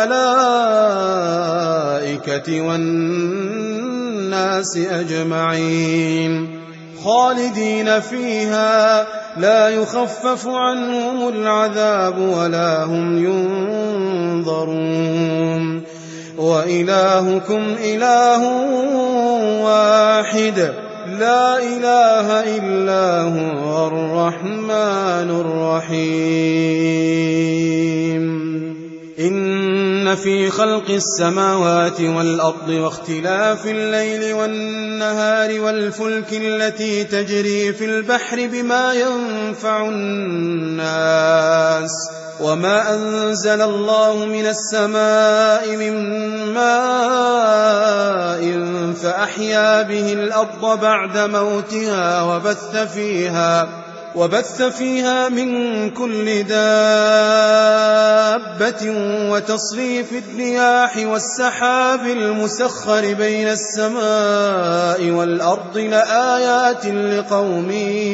والملائكة والناس أجمعين خالدين فيها لا يخفف عنهم العذاب ولا هم ينظرون وإلهكم إله واحد لا إله إلا هو الرحمن الرحيم إن في خلق السماوات والأرض واختلاف الليل والنهار والفلك التي تجري في البحر بما ينفع الناس وما أنزل الله من السماء من ماء فأحيا به الأرض بعد موتها وبث فيها من كل دابة وتصريف الرياح والسحاب المسخر بين السماء والأرض لآيات لقوم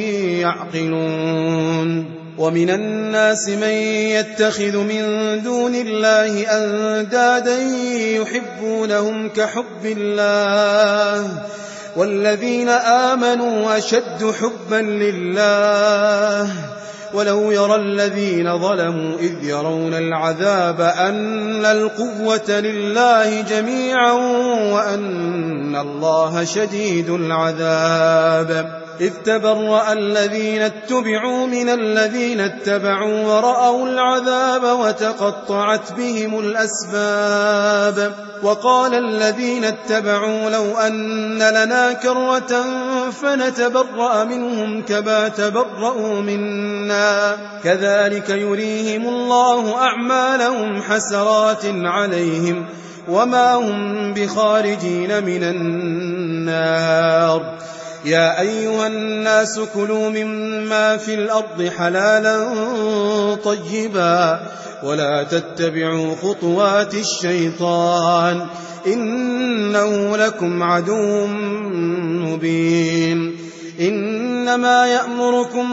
يعقلون ومن الناس من يتخذ من دون الله أندادا يحبونهم كحب الله والذين آمنوا أشد حبا لله ولو يرى الذين ظلموا إذ يرون العذاب أن القوة لله جميعا وأن الله شديد العذاب إذ تبرأ الذين اتبعوا من الذين اتبعوا ورأوا العذاب وتقطعت بهم الأسباب وقال الذين اتبعوا لو أن لنا كرة فنتبرأ منهم كما تبرأوا منا كذلك يريهم الله أعمالهم حسرات عليهم وما هم بخارجين من النار يا أيها الناس كلوا مما في الأرض حلالا طيبا ولا تتبعوا خطوات الشيطان إنه لكم عدو مبين إنما يأمركم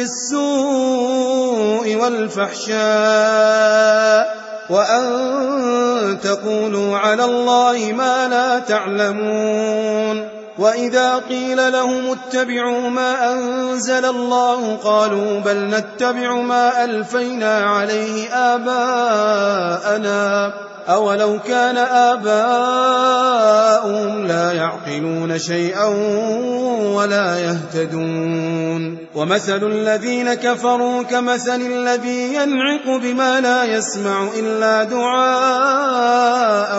بالسوء والفحشاء وأن تقولوا على الله ما لا تعلمون وإذا قيل لهم اتبعوا ما أنزل الله قالوا بل نتبع ما ألفينا عليه آباءنا أولو كان آباؤهم لا يعقلون شيئا ولا يهتدون ومثل الذين كفروا كمثل الذي ينعق بما لا يسمع إلا دعاء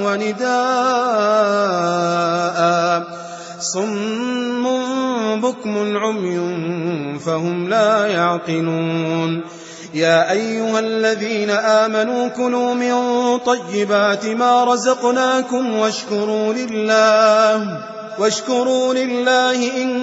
ونداء صم بكم عمي فهم لا يعقلون يا أيها الذين آمنوا كلوا من طيبات ما رزقناكم واشكروا لله إن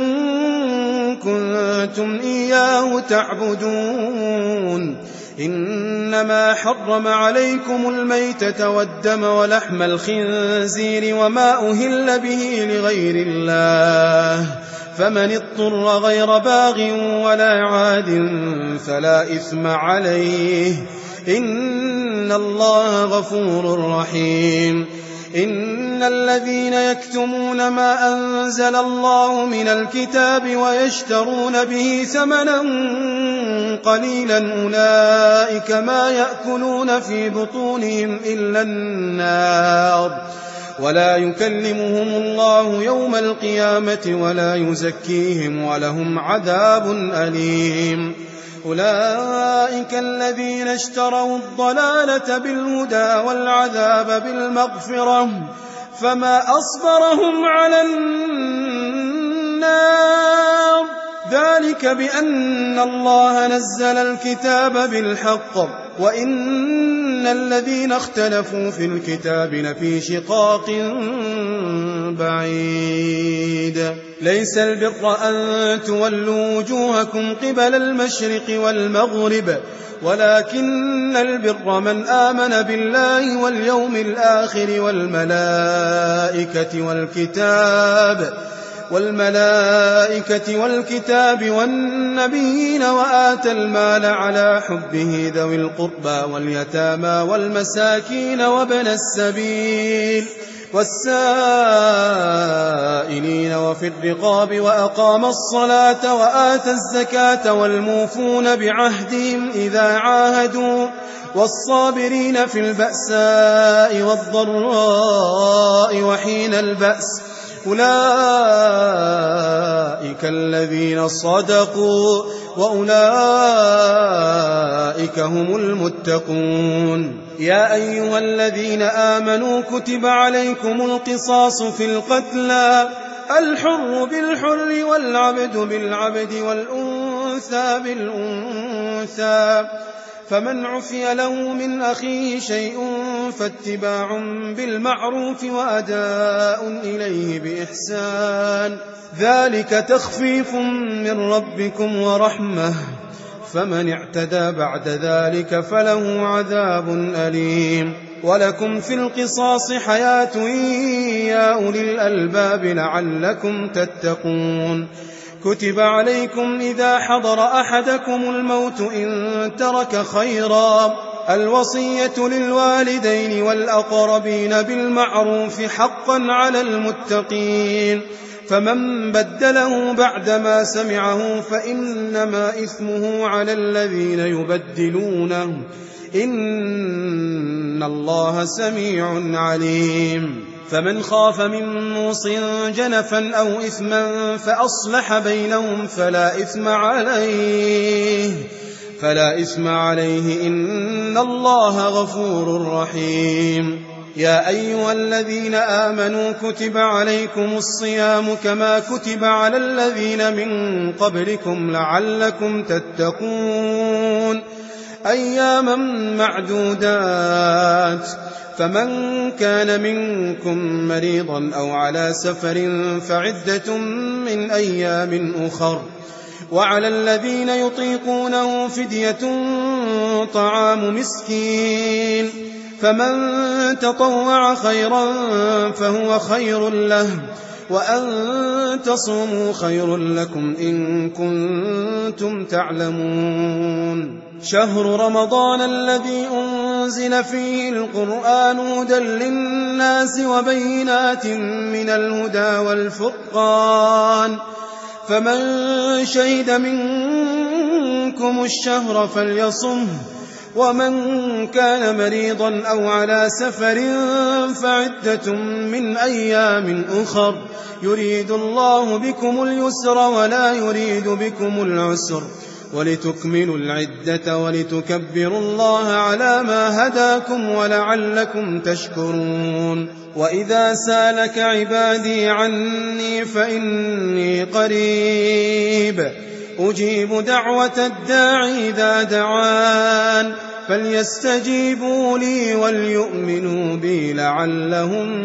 كنتم إياه تعبدون إنما حرم عليكم الميتة والدم ولحم الخنزير وما أهل به لغير الله فمن اضطر غير باغ ولا عاد فلا إثم عليه إن الله غفور رحيم إن الذين يكتمون ما أنزل الله من الكتاب ويشترون به ثمنا قليلا أولئك ما يأكلون في بطونهم إلا النار ولا يكلمهم الله يوم القيامة ولا يزكيهم ولهم عذاب أليم أولئك الذين اشتروا الضلالة بالهدى والعذاب بالمغفرة فما أصبرهم على النار ذلك بأن الله نزل الكتاب بالحق وإن الذين اختلفوا في الكتاب لفي شقاق بعيد. ليس البر أن تولوا وجوهكم قبل المشرق والمغرب ولكن البر من آمن بالله واليوم الآخر والملائكة والكتاب والنبيين وآتى المال على حبه ذوي القربى واليتامى والمساكين وابن السبيل والسائلين وفي الرقاب وأقام الصلاة وآتى الزكاة والموفون بعهدهم إذا عاهدوا والصابرين في البأساء والضراء وحين البأس أولئك الذين صدقوا وأولئك هم المتقون. يا أيها الذين آمنوا كتب عليكم القصاص في القتلى الحر بالحر والعبد بالعبد والأنثى بالأنثى فمن عفي له من أخيه شيء فاتباع بالمعروف وأداء إليه بإحسان ذلك تخفيف من ربكم ورحمة فمن اعتدى بعد ذلك فله عذاب أليم. ولكم في القصاص حياة يا أولي الألباب لعلكم تتقون. كتب عليكم إذا حضر أحدكم الموت إن ترك خيرا الوصية للوالدين والأقربين بالمعروف حقا على المتقين فمن بدله بعدما سمعه فإنما إثمه على الذين يبدلونه إن الله سميع عليم. فمن خاف من موص جنفا أو إثما فأصلح بينهم فلا إثم عليه إن الله غفور رحيم. يا أيها الذين آمنوا كتب عليكم الصيام كما كتب على الذين من قبلكم لعلكم تتقون أياما معدودات فمن كان منكم مريضا أو على سفر فعدة من أيام أخر وعلى الذين يطيقونه فدية طعام مسكين فمن تطوع خيرا فهو خير له وأن تصوموا خير لكم إن كنتم تعلمون. شهر رمضان الذي أنزل فيه القرآن هدى للناس وبينات من الهدى والفرقان فمن شهد منكم الشهر فليصمه ومن كان مريضا أو على سفر فعدة من أيام أخر يريد الله بكم اليسر ولا يريد بكم العسر ولتكملوا العدة ولتكبروا الله على ما هداكم ولعلكم تشكرون. وإذا سالك عبادي عني فإني قريب أجيب دعوة الداعي إذا دعان فليستجيبوا لي وليؤمنوا بي لعلهم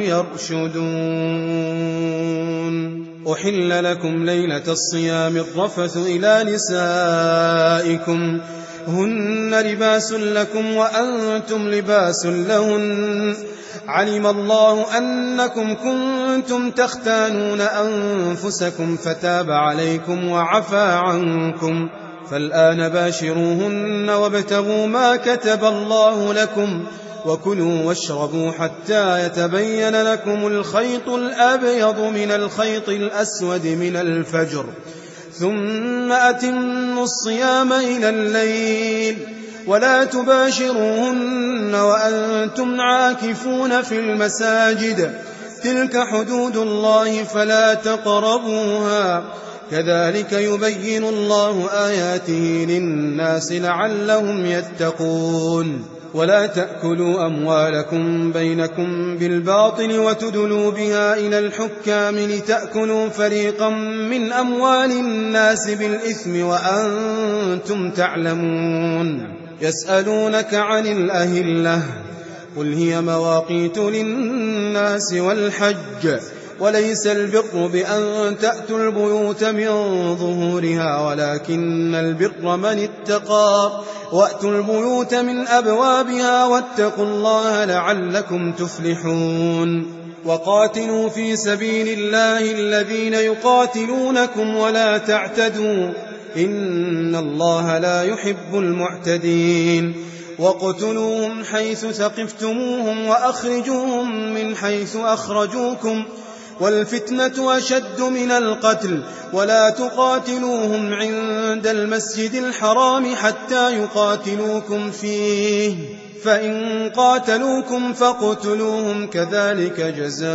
يرشدون. أحل لكم ليلة الصيام الرفث إلى نسائكم هن لباس لكم وأنتم لباس لهن علم الله أنكم كنتم تختانون أنفسكم فتاب عليكم وعفى عنكم فالآن باشروهن وابتغوا ما كتب الله لكم وكلوا واشربوا حتى يتبين لكم الخيط الأبيض من الخيط الأسود من الفجر ثم أتموا الصيام إلى الليل ولا تباشروهن وأنتم عاكفون في المساجد تلك حدود الله فلا تقربوها كذلك يبين الله آياته للناس لعلهم يتقون. ولا تأكلوا أموالكم بينكم بالباطل وتدلوا بها إلى الحكام لتأكلوا فريقا من أموال الناس بالإثم وأنتم تعلمون. يسألونك عن الأهلة قل هي مواقيت للناس والحج وليس البر بأن تأتوا البيوت من ظهورها ولكن البر من اتقى وأتوا البيوت من أبوابها واتقوا الله لعلكم تفلحون وقاتلوا في سبيل الله الذين يقاتلونكم ولا تعتدوا إن الله لا يحب المعتدين واقتلوهم حيث ثقفتموهم وأخرجوهم من حيث أخرجوكم والفتنة أشد من القتل ولا تقاتلوهم عند المسجد الحرام حتى يقاتلوكم فيه فإن قاتلوكم فاقتلوهم كذلك جزاء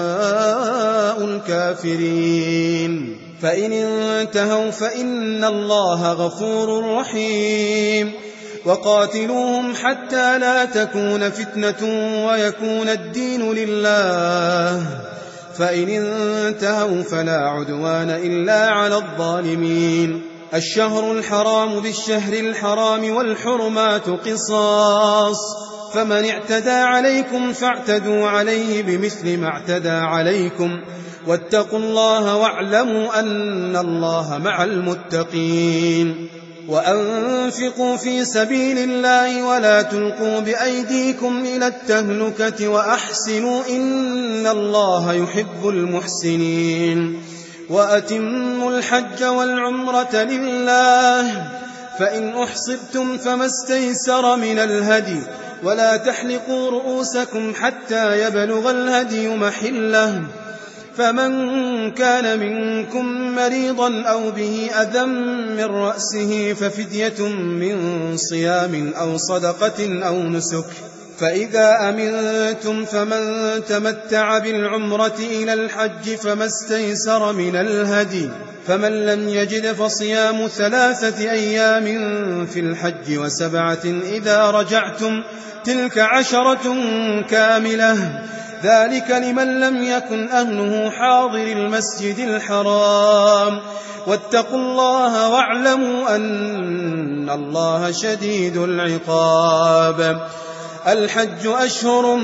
الكافرين فإن انتهوا فإن الله غفور رحيم وقاتلوهم حتى لا تكون فتنة ويكون الدين لله فإن انتهوا فلا عدوان إلا على الظالمين الشهر الحرام بالشهر الحرام والحرمات قصاص فمن اعتدى عليكم فاعتدوا عليه بمثل ما اعتدى عليكم واتقوا الله واعلموا أن الله مع المتقين وأنفقوا في سبيل الله ولا تلقوا بأيديكم إلى التهلكة وأحسنوا إن الله يحب المحسنين وأتموا الحج والعمرة لله فإن أحصرتم فما استيسر من الهدي ولا تحلقوا رؤوسكم حتى يبلغ الهدي محله فمن كان منكم مريضا أو به أذى من رأسه ففدية من صيام أو صدقة أو نسك فإذا أمنتم فمن تمتع بالعمرة إلى الحج فما استيسر من الهدي فمن لم يجد فصيام 3 أيام في الحج و7 إذا رجعتم تلك 10 كاملة ذلك لمن لم يكن أهله حاضر المسجد الحرام واتقوا الله واعلموا أن الله شديد العقاب الحج أشهر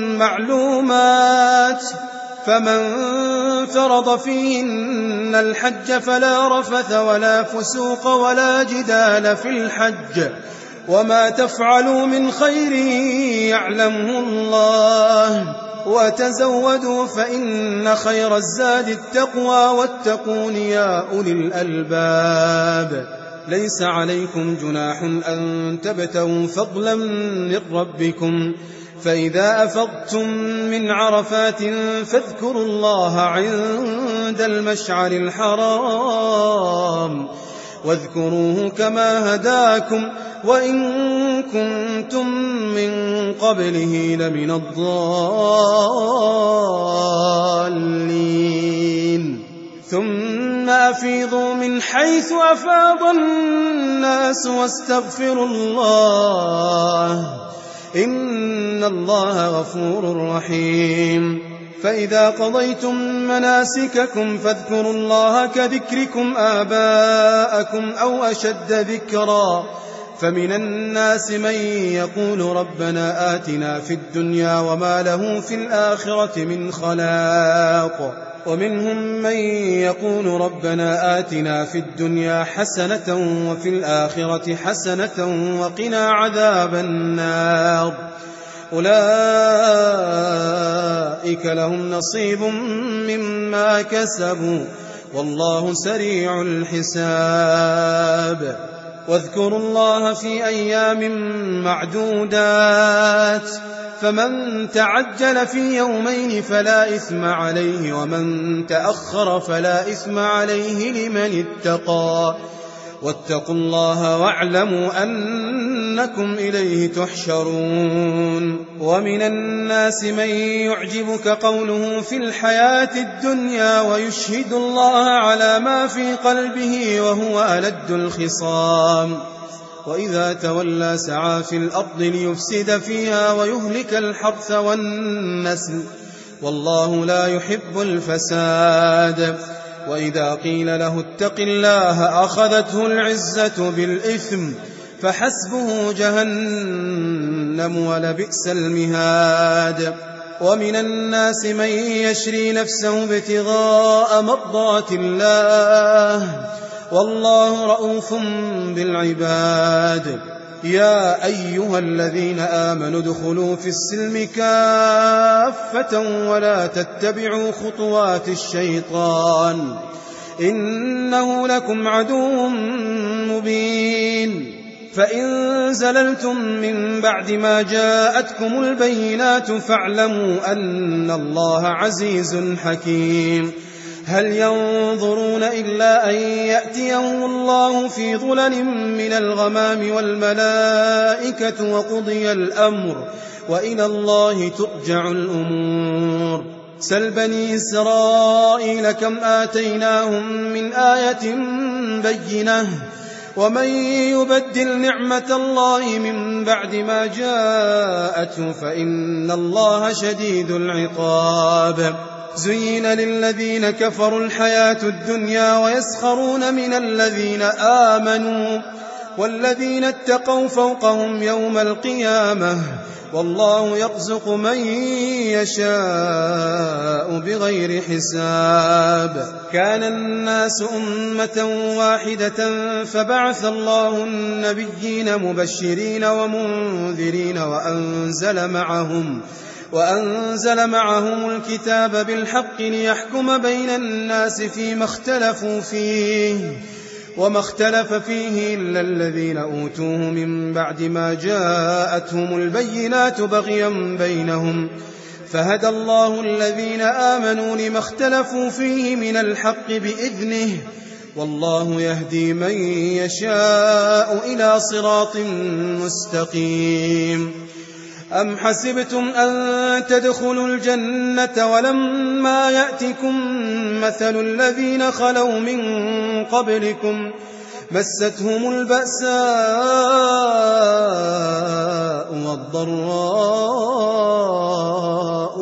معلومات فمن فرض فيهن الحج فلا رفث ولا فسوق ولا جدال في الحج وما تفعلوا من خير يعلمه الله وتزودوا فإن خير الزاد التقوى واتقون يا أولي الألباب ليس عليكم جناح أن تبتغوا فضلا من ربكم فإذا أفضتم من عرفات فاذكروا الله عند المشعر الحرام واذكروه كما هداكم وإن كنتم من قبله لمن الضالين ثم أفيضوا من حيث أفاض الناس واستغفروا الله إن الله غفور رحيم فإذا قضيتم مناسككم فاذكروا الله كذكركم آباءكم أو أشد ذكرا فمن الناس من يقول ربنا آتنا في الدنيا وما له في الآخرة من خلاق ومنهم من يقول ربنا آتنا في الدنيا حسنة وفي الآخرة حسنة وقنا عذاب النار أولئك لهم نصيب مما كسبوا والله سريع الحساب واذكروا الله في أيام معدودات فمن تعجل في يومين فلا إثم عليه ومن تأخر فلا إثم عليه لمن اتقى واتقوا الله واعلموا أنكم إليه تحشرون ومن الناس من يعجبك قوله في الحياة الدنيا ويشهد الله على ما في قلبه وهو ألد الخصام وإذا تولى سعى في الأرض ليفسد فيها ويهلك الحرث والنسل والله لا يحب الفساد وإذا قيل له اتق الله أخذته العزة بالإثم فحسبه جهنم ولبئس المهاد ومن الناس من يشري نفسه ابتغاء مرضات الله والله رؤوف بالعباد. يا أيها الذين آمنوا ادخلوا في السلم كافة ولا تتبعوا خطوات الشيطان إنه لكم عدو مبين. فإن زللتم من بعد ما جاءتكم البينات فاعلموا أن الله عزيز حكيم. هل ينظرون إلا أن يأتيهم الله في ظلل من الغمام والملائكة وقضي الأمر وإلى الله ترجع الأمور. سل بني إسرائيل كم آتيناهم من آية بينة ومن يبدل نعمة الله من بعد ما جاءته فإن الله شديد العقاب. زين للذين كفروا الحياة الدنيا ويسخرون من الذين آمنوا والذين اتقوا فوقهم يوم القيامة والله يرزق من يشاء بغير حساب. كان الناس أمة واحدة فبعث الله النبيين مبشرين ومنذرين وأنزل معهم الكتاب بالحق ليحكم بين الناس فيما اختلفوا فيه وما اختلف فيه إلا الذين أوتوه من بعد ما جاءتهم البينات بغيا بينهم فهدى الله الذين آمنوا لما اختلفوا فيه من الحق بإذنه والله يهدي من يشاء إلى صراط مستقيم. أم حسبتم أن تدخلوا الجنة ولما يأتكم مثل الذين خلوا من قبلكم مستهم البأساء والضراء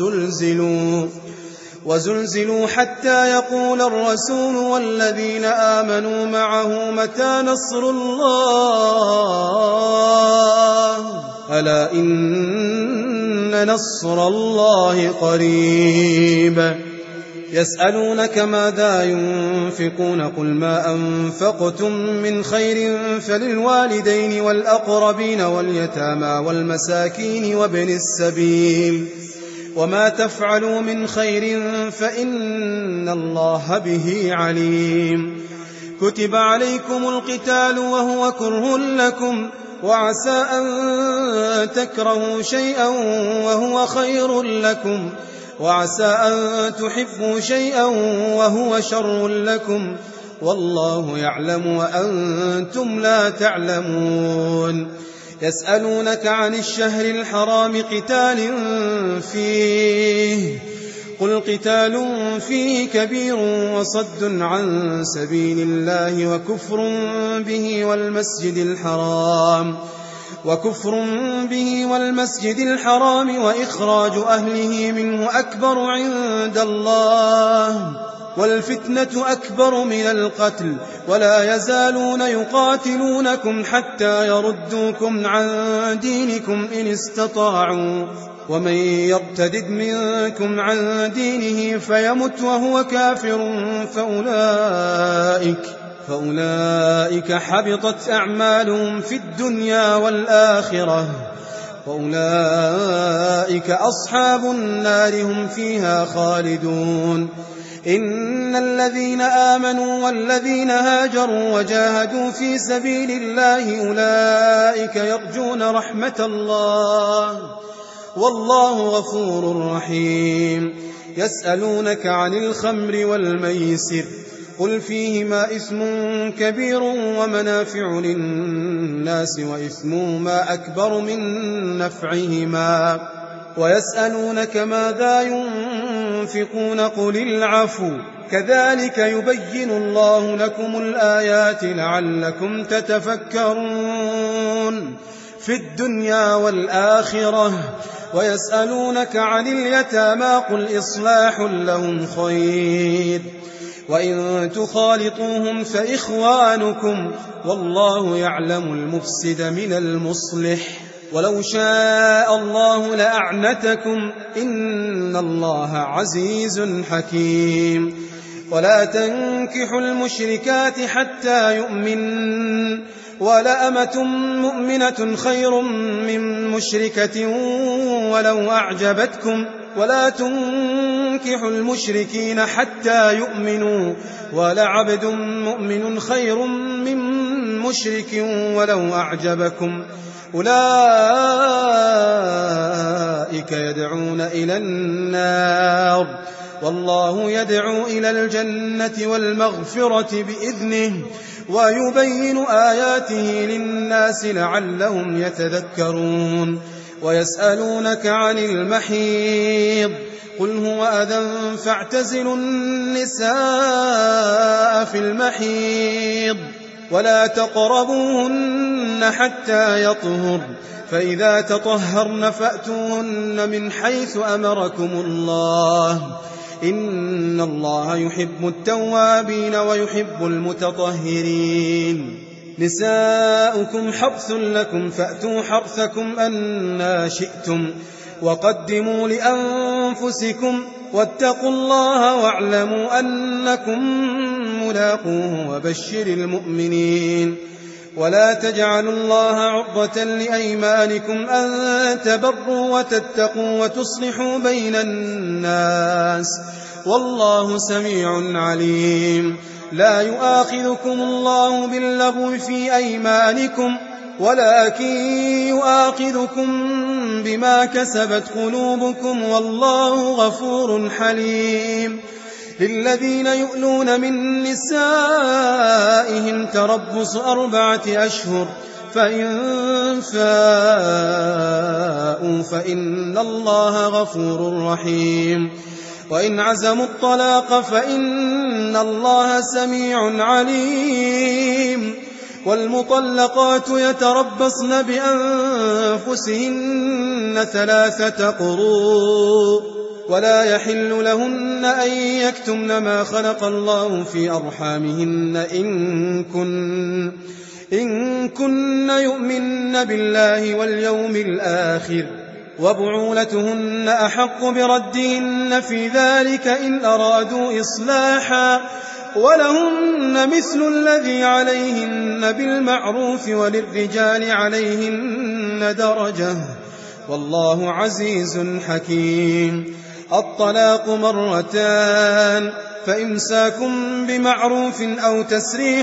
وزلزلوا حتى يقول الرسول والذين آمنوا معه متى نصر الله ألا إن نصر الله قريب. يسألونك ماذا ينفقون قل ما أنفقتم من خير فللوالدين والأقربين واليتامى والمساكين وابن السبيل وما تفعلوا من خير فإن الله به عليم. كتب عليكم القتال وهو كره لكم وعسى أن تكرهوا شيئا وهو خير لكم وعسى أن تحبوا شيئا وهو شر لكم والله يعلم وأنتم لا تعلمون. يسألونك عن الشهر الحرام قتال فيه قل قتال فيه كبير وصد عن سبيل الله وكفر به والمسجد الحرام وإخراج أهله منه أكبر عند الله والفتنة أكبر من القتل ولا يزالون يقاتلونكم حتى يردوكم عن دينكم إن استطاعوا ومن يرتدد منكم عن دينه فيمت وهو كافر فأولئك حبطت أعمالهم في الدنيا والآخرة وأولئك أصحاب النار هم فيها خالدون. إن الذين آمنوا والذين هاجروا وجاهدوا في سبيل الله أولئك يرجون رحمة الله والله غفور رحيم. يسألونك عن الخمر والميسر قل فيهما إثم كبير ومنافع للناس وإثمهما أكبر من نفعهما ويسألونك ماذا ينفقون قل العفو كذلك يبين الله لكم الآيات لعلكم تتفكرون في الدنيا والآخرة. ويسألونك عن اليتامى قل إصلاح لهم خير وإن تخالطوهم فإخوانكم والله يعلم المفسد من المصلح ولو شاء الله لأعنتكم إن الله عزيز حكيم ولا تنكحوا المشركات حتى يؤمن ولأمة مؤمنة خير من مشركة ولو أعجبتكم ولا تنكحوا المشركين حتى يؤمنوا ولعبد مؤمن خير من مشرك ولو أعجبكم أولئك يدعون إلى النار والله يدعو إلى الجنة والمغفرة بإذنه ويبين آياته للناس لعلهم يتذكرون ويسألونك عن المحيض قل هو أذى فاعتزلوا النساء في المحيض ولا تقربوهن حتى يطهر فإذا تطهرن فأتوهن من حيث أمركم الله إن الله يحب التوابين ويحب المتطهرين نساؤكم حرث لكم فأتوا حرثكم أنى شئتم وقدموا لأنفسكم واتقوا الله واعلموا أنكم ملاقوه وبشر المؤمنين ولا تجعلوا الله عرضة لأيمانكم أن تبروا وتتقوا وتصلحوا بين الناس والله سميع عليم لا يؤاخذكم الله باللغو في أيمانكم ولكن يؤاخذكم بما كسبت قلوبكم والله غفور حليم للذين يؤلون من نسائهم تربص 4 أشهر فإن فاءوا فإن الله غفور رحيم وإن عزموا الطلاق فإن الله سميع عليم والمطلقات يتربصن بأنفسهن 3 قروء ولا يحل لهن أن يكتمن ما خلق الله في أرحامهن إن كن يؤمن بالله واليوم الآخر وبعولتهن أحق بردهن في ذلك إن أرادوا إصلاحا ولهن مثل الذي عليهن بالمعروف وللرجال عليهن درجة والله عزيز حكيم الطلاق 2 فإمساكم بمعروف أو تسريح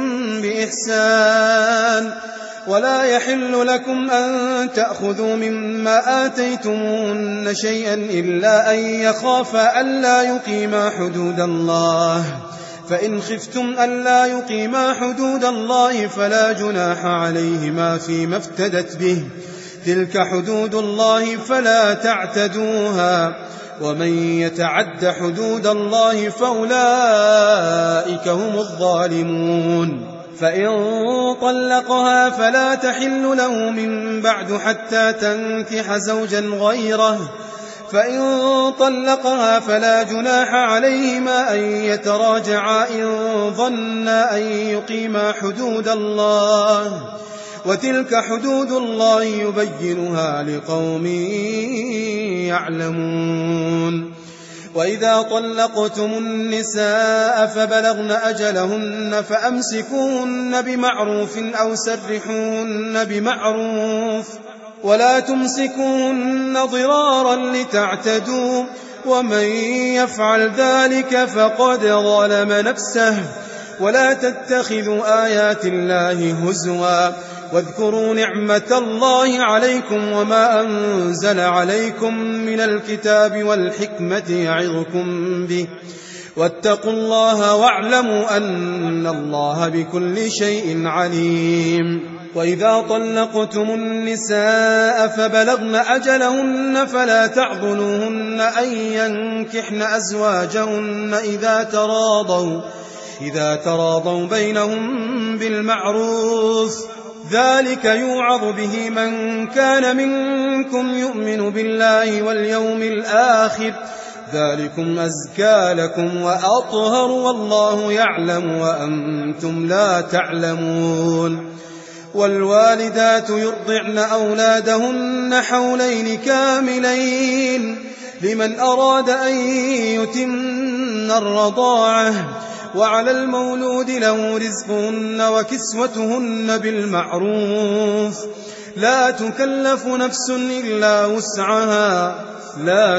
بإحسان ولا يحل لكم أن تأخذوا مما آتيتموهن شيئا إلا أن يخافا ألا يقيما حدود الله فإن خفتم ألا يقيما حدود الله فلا جناح عليهما فيما افتدت به تلك حدود الله فلا تعتدوها ومن يتعد حدود الله فأولئك هم الظالمون فإن طلقها فلا تحل له من بعد حتى تنكح زوجا غيره فإن طلقها فلا جناح عليهما أن يتراجعا إن ظنا أن يقيما حدود الله وتلك حدود الله يبينها لقوم يعلمون وإذا طلقتم النساء فبلغن أجلهن فأمسكوهن بمعروف أو سرحوهن بمعروف ولا تمسكوهن ضرارا لتعتدوا ومن يفعل ذلك فقد ظلم نفسه ولا تتخذوا آيات الله هزوا واذكروا نعمة الله عليكم وما أنزل عليكم من الكتاب والحكمة يعظكم به واتقوا الله واعلموا أن الله بكل شيء عليم وإذا طلقتم النساء فبلغن أجلهن فلا تعضلوهن أن ينكحن أزواجهن إذا تراضوا بينهم بالمعروف ذلك يوعظ به من كان منكم يؤمن بالله واليوم الآخر ذلكم أزكى لكم وأطهر والله يعلم وأنتم لا تعلمون والوالدات يرضعن أولادهن حولين كاملين لمن أراد أن يتم الرضاعة وعلى المولود له رزقهن وكسوتهن بالمعروف لا تكلف نفس إلا وسعها لا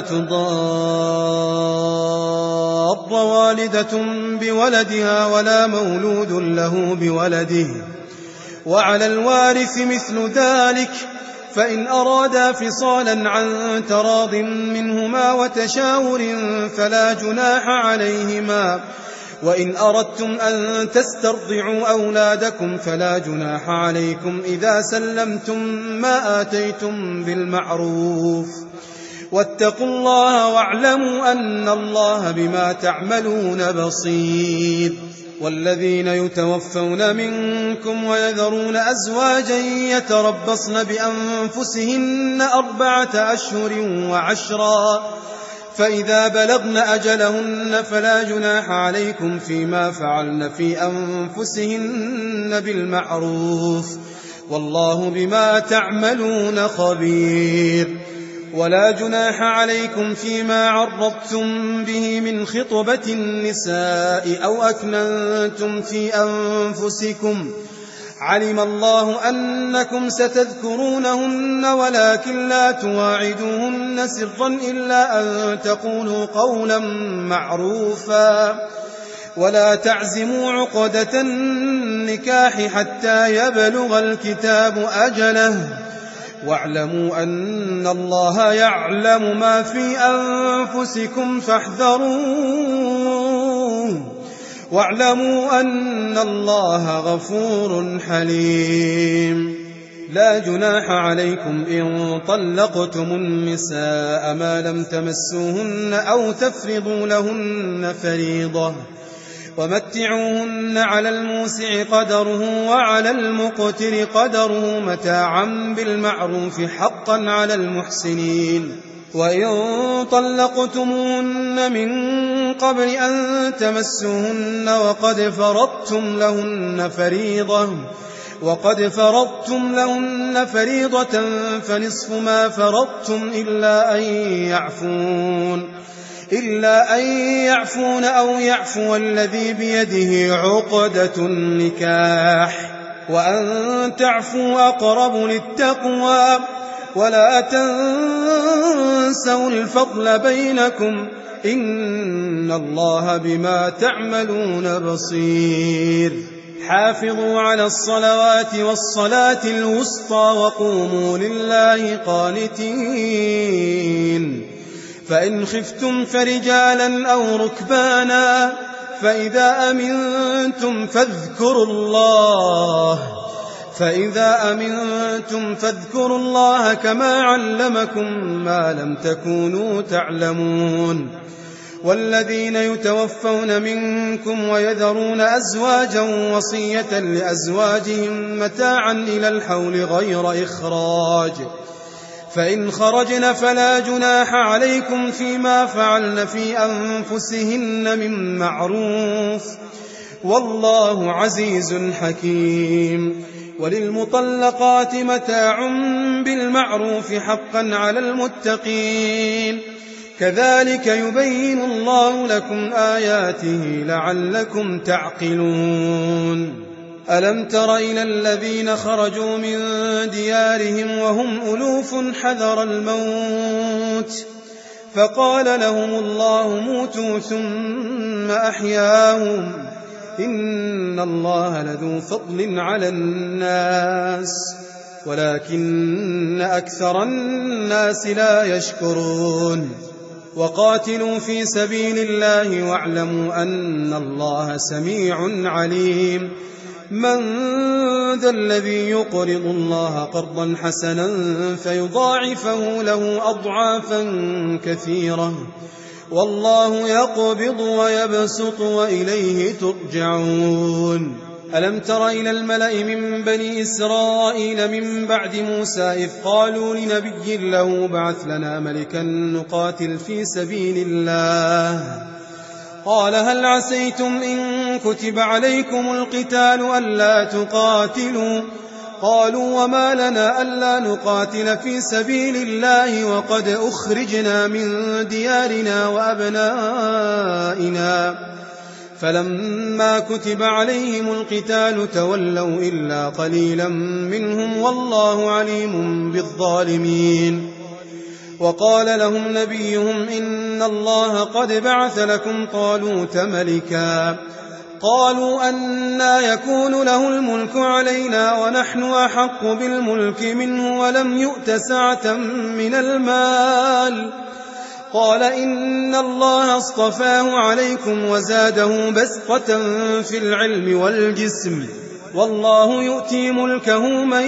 تضار والدة بولدها ولا مولود له بولده وعلى الوارث مثل ذلك فإن أرادا فصالا عن تراض منهما وتشاور فلا جناح عليهما وإن أردتم أن تسترضعوا أولادكم فلا جناح عليكم إذا سلمتم ما آتيتم بالمعروف واتقوا الله واعلموا أن الله بما تعملون بصير والذين يتوفون منكم ويذرون أزواجا يتربصن بأنفسهن 4 أشهر وعشرا فإذا بلغن أجلهن فلا جناح عليكم فيما فعلن في أنفسهن بالمعروف والله بما تعملون خبير ولا جناح عليكم فيما عرضتم به من خطبة النساء أو أكننتم في أنفسكم علم الله أنكم ستذكرونهن ولكن لا تواعدوهن سرا إلا أن تقولوا قولا معروفا ولا تعزموا عقدة النكاح حتى يبلغ الكتاب أجله واعلموا أن الله يعلم ما في أنفسكم فاحذروه واعلموا أن الله غفور حليم لا جناح عليكم إن طلقتم النساء ما لم تمسوهن أو تفرضوا لهن فريضة ومتعوهن على الموسع قدره وعلى المقتر قدره متاعا بالمعروف حقا على المحسنين وإن طلقتموهن من قبل أن تمسوهن وقد فرضتم لهن فريضة فنصف ما فرضتم إلا أن يعفون أو يعفو الذي بيده عقدة النكاح وأن تعفوا أقرب للتقوى ولا تنسوا الفضل بينكم إن الله بما تعملون بصير حافظوا على الصلوات والصلاة الوسطى وقوموا لله قانتين فإن خفتم فرجالا أو ركبانا فإذا أمنتم فاذكروا الله كما علمكم ما لم تكونوا تعلمون والذين يتوفون منكم ويذرون أزواجا وصية لأزواجهم متاعا إلى الحول غير إخراج فإن خرجن فلا جناح عليكم فيما فعلن في أنفسهن من معروف والله عزيز حكيم وللمطلقات متاع بالمعروف حقا على المتقين كذلك يبين الله لكم آياته لعلكم تعقلون ألم تر إلى الذين خرجوا من ديارهم وهم ألوف حذر الموت فقال لهم الله موتوا ثم أحياهم إن الله لذو فضل على الناس ولكن أكثر الناس لا يشكرون وقاتلوا في سبيل الله واعلموا أن الله سميع عليم من ذا الذي يقرض الله قرضا حسنا فيضاعفه له أضعافا كثيرة والله يقبض ويبسط وإليه ترجعون ألم تر إلى الملأ من بني إسرائيل من بعد موسى إذ قالوا لنبي له بعث لنا ملكا نقاتل في سبيل الله قال هل عسيتم إن كتب عليكم القتال ألا تقاتلوا قالوا وما لنا ألا نقاتل في سبيل الله وقد أخرجنا من ديارنا وأبنائنا فلما كتب عليهم القتال تولوا إلا قليلا منهم والله عليم بالظالمين. وقال لهم نبيهم إن الله قد بعث لكم طالوت ملكا قالوا أنى يكون له الملك علينا ونحن أحق بالملك منه ولم يؤت سعة من المال قال إن الله اصطفاه عليكم وزاده بسطة في العلم والجسم والله يؤتي ملكه من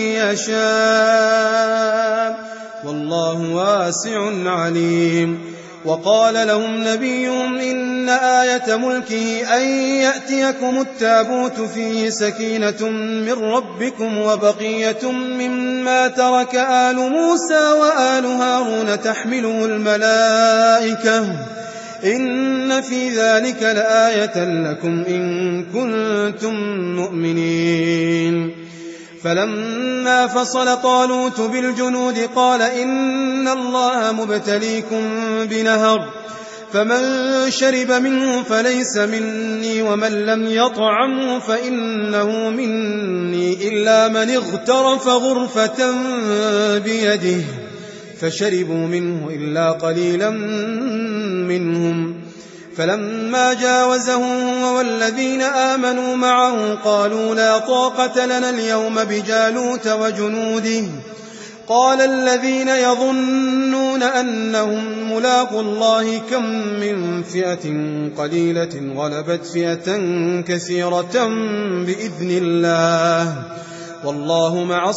يشاء والله واسع عليم. وقال لهم نبيهم إن آية ملكه أن يأتيكم التابوت فيه سكينة من ربكم وبقية مما ترك آل موسى وآل هارون تحمله الملائكة إن في ذلك لآية لكم إن كنتم مؤمنين. فلما فصل طالوت بالجنود قال إن الله مبتليكم بنهر فمن شرب منه فليس مني ومن لم يطعمه فإنه مني إلا من اغترف غرفة بيده فشربوا منه إلا قليلا منهم. فلما جاوزه هو والذين آمنوا معه قالوا لا طاقة لنا اليوم بجالوت وجنوده قال الذين يظنون أنهم ملاقوا الله كم من فئة قليلة غلبت فئة كثيرة بإذن الله والله مع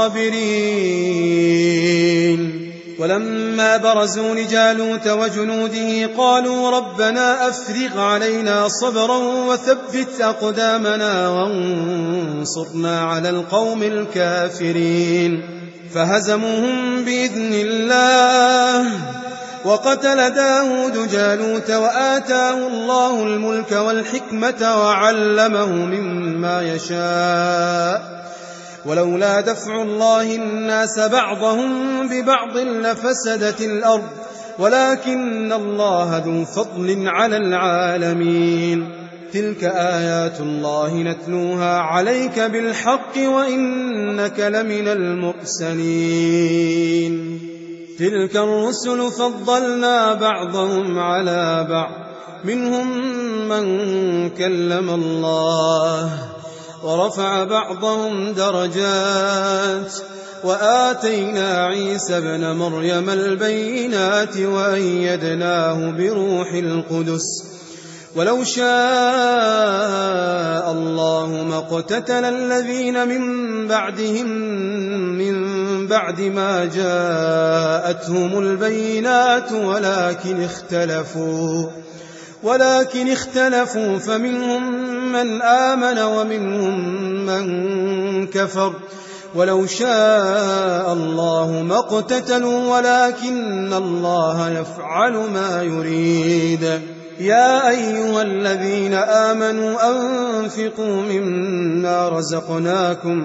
الصابرين. ولما برزوا لجالوت وجنوده قالوا ربنا أفرغ علينا صبرا وثبت أقدامنا وانصرنا على القوم الكافرين فهزموهم بإذن الله. وقتل داود جالوت وآتاه الله الملك والحكمة وعلمه مما يشاء ولولا دفع الله الناس بعضهم ببعض لفسدت الأرض ولكن الله ذو فضل على العالمين. تلك آيات الله نتلوها عليك بالحق وإنك لمن المرسلين. تلك الرسل فضلنا بعضهم على بعض منهم من كلم الله ورفع بعضهم درجات وآتينا عيسى ابن مريم البينات وأيدناه بروح القدس ولو شاء الله ما اقتتل الذين من بعدهم من بعد ما جاءتهم البينات ولكن اختلفوا فمنهم من آمن ومنهم من كفر ولو شاء الله ما اقتتلوا ولكن الله يفعل ما يريد. يا أيها الذين آمنوا أنفقوا مما رزقناكم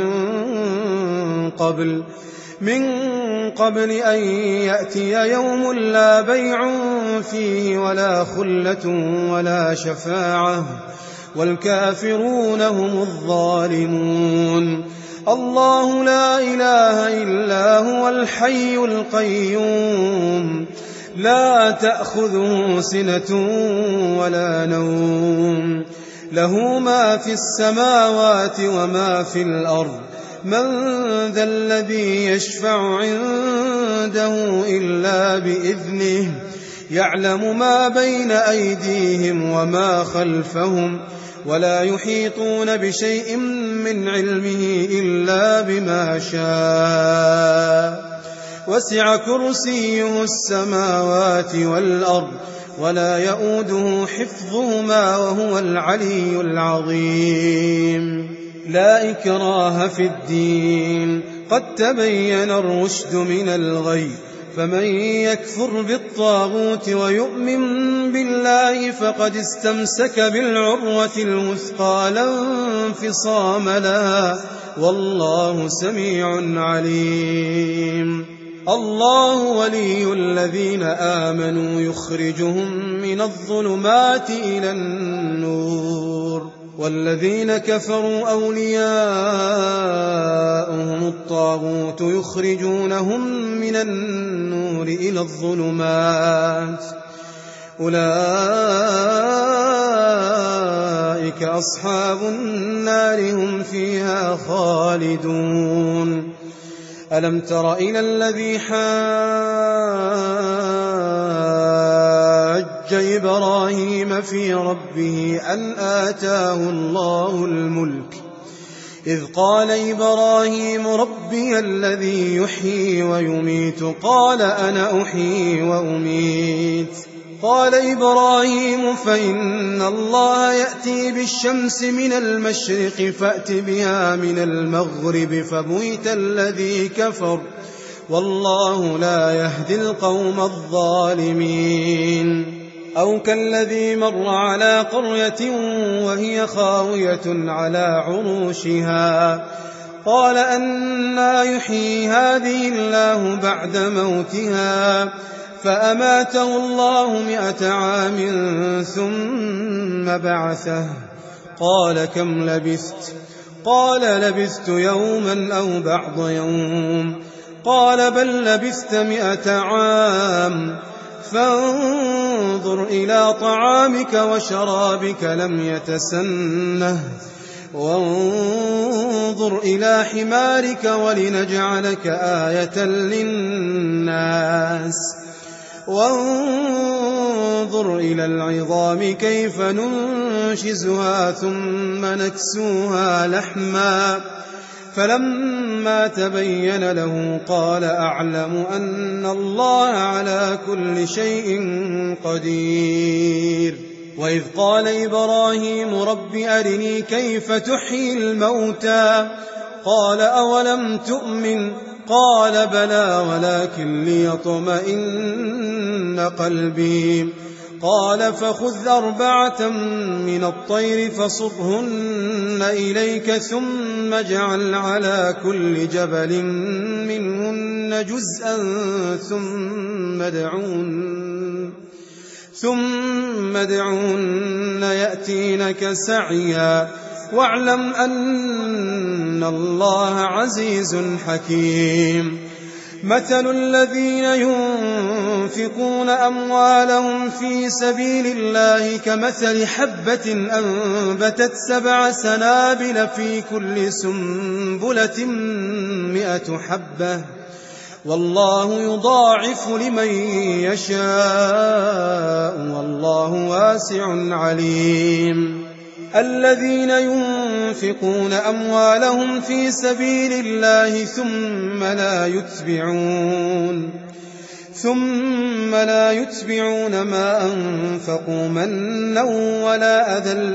من قبل أن يأتي يوم لا بيع فيه ولا خلة ولا شفاعة والكافرون هم الظالمون. الله لا إله إلا هو الحي القيوم لا تأخذه سنة ولا نوم له ما في السماوات وما في الأرض من ذا الذي يشفع عنده إلا بإذنه يعلم ما بين أيديهم وما خلفهم ولا يحيطون بشيء من علمه إلا بما شاء وسع كرسيه السماوات والأرض ولا يؤوده حفظهما وهو العلي العظيم. لا إكراه في الدين قد تبين الرشد من الغي فمن يكفر بالطاغوت ويؤمن بالله فقد استمسك بالعروة الوثقى لا انفصام لها والله سميع عليم. الله ولي الذين آمنوا يخرجهم من الظلمات إلى النور والذين كفروا أولياؤهم الطاغوت يخرجونهم من النور إلى الظلمات أولئك أصحاب النار هم فيها خالدون. ألم تر إلى الذي حاج إبراهيم في ربه أن آتاه الله الملك إذ قال إبراهيم ربي الذي يحيي ويميت قال أنا أحيي وأميت قال إبراهيم فإن الله يأتي بالشمس من المشرق فأت بها من المغرب فبهت الذي كفر والله لا يهدي القوم الظالمين. أو كالذي مر على قرية وهي خاوية على عروشها قال أنى يحيي هذه الله بعد موتها فأماته الله 100 عام ثم بعثه قال كم لبثت قال لبثت يوما أو بعض يوم قال بل لبثت 100 عام فانظر إلى طعامك وشرابك لم يتسنه وانظر إلى حمارك ولنجعلك آية للناس وانظر إلى العظام كيف ننشزها ثم نكسوها لحما فلما تبين له قال أعلم أن الله على كل شيء قدير. وإذ قال إبراهيم رب أرني كيف تحيي الموتى قال أولم تؤمن قال بلى ولكن ليطمئن قلبي قال فخذ 4 من الطير فصرهن إليك ثم اجعل على كل جبل منهن جزءا ثم ادعهن يأتينك سعيا واعلم أن الله عزيز حكيم. مثل الذين ينفقون أموالهم في سبيل الله كمثل حبة أنبتت 7 سنابل في كل سنبلة 100 حبة والله يضاعف لمن يشاء والله واسع عليم. الذين ينفقون أموالهم في سبيل الله ثم لا يتبعون ما أنفقوا منا ولا أذى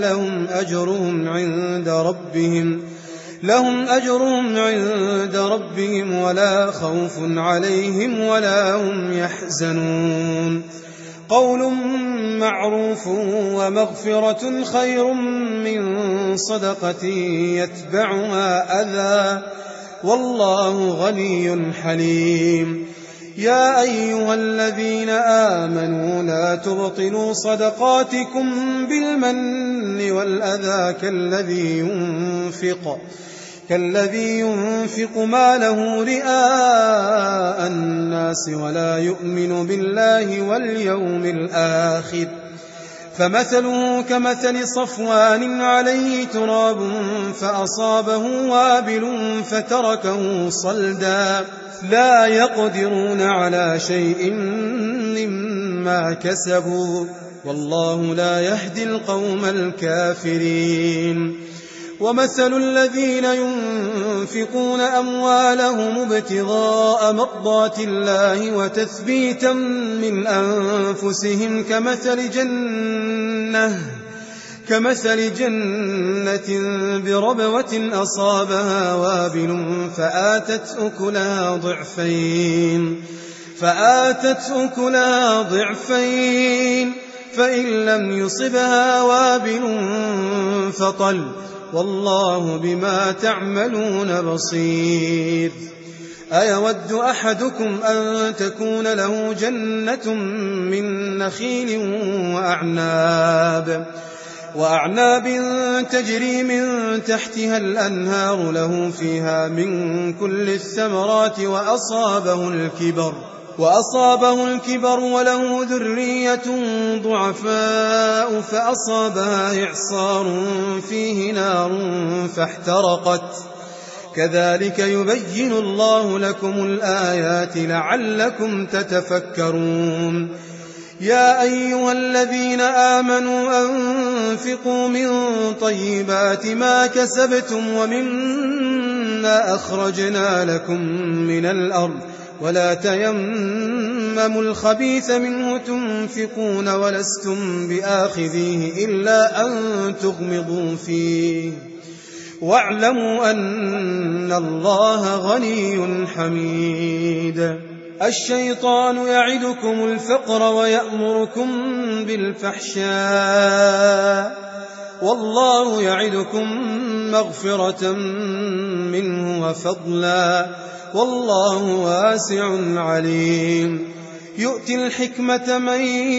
لهم أجرهم عند ربهم ولا خوف عليهم ولا هم يحزنون. قول معروف ومغفرة خير من صدقة يتبعها أذى والله غني حليم. يا أيها الذين آمنوا لا تبطلوا صدقاتكم بالمن والأذى كالذي ينفق ماله رئاء الناس ولا يؤمن بالله واليوم الآخر فمثله كمثل صفوان عليه تراب فأصابه وابل فتركه صلدا لا يقدرون على شيء مما كسبوا والله لا يهدي القوم الكافرين. ومثل الذين ينفقون أموالهم ابتغاء مرضات الله وتثبيتا من أنفسهم كمثل جنة بربوة أصابها وابل فآتت أكلها ضعفين فآتت أكلها ضعفين فإن لم يصبها وابل فطل والله بما تعملون بصير أيود أحدكم أن تكون له جنة من نخيل وأعناب تجري من تحتها الأنهار له فيها من كل الثمرات وأصابه الكبر وله ذرية ضعفاء فأصابها إعصار فيه نار فاحترقت كذلك يبين الله لكم الآيات لعلكم تتفكرون يا أيها الذين آمنوا أنفقوا من طيبات ما كسبتم ومما أخرجنا لكم من الأرض ولا تيمموا الخبيث منه تنفقون ولستم بآخذيه إلا أن تغمضوا فيه واعلموا أن الله غني حميد الشيطان يعدكم الفقر ويأمركم بالفحشاء والله يعدكم مغفرة منه وفضلا والله واسع عليم يؤتي الحكمة من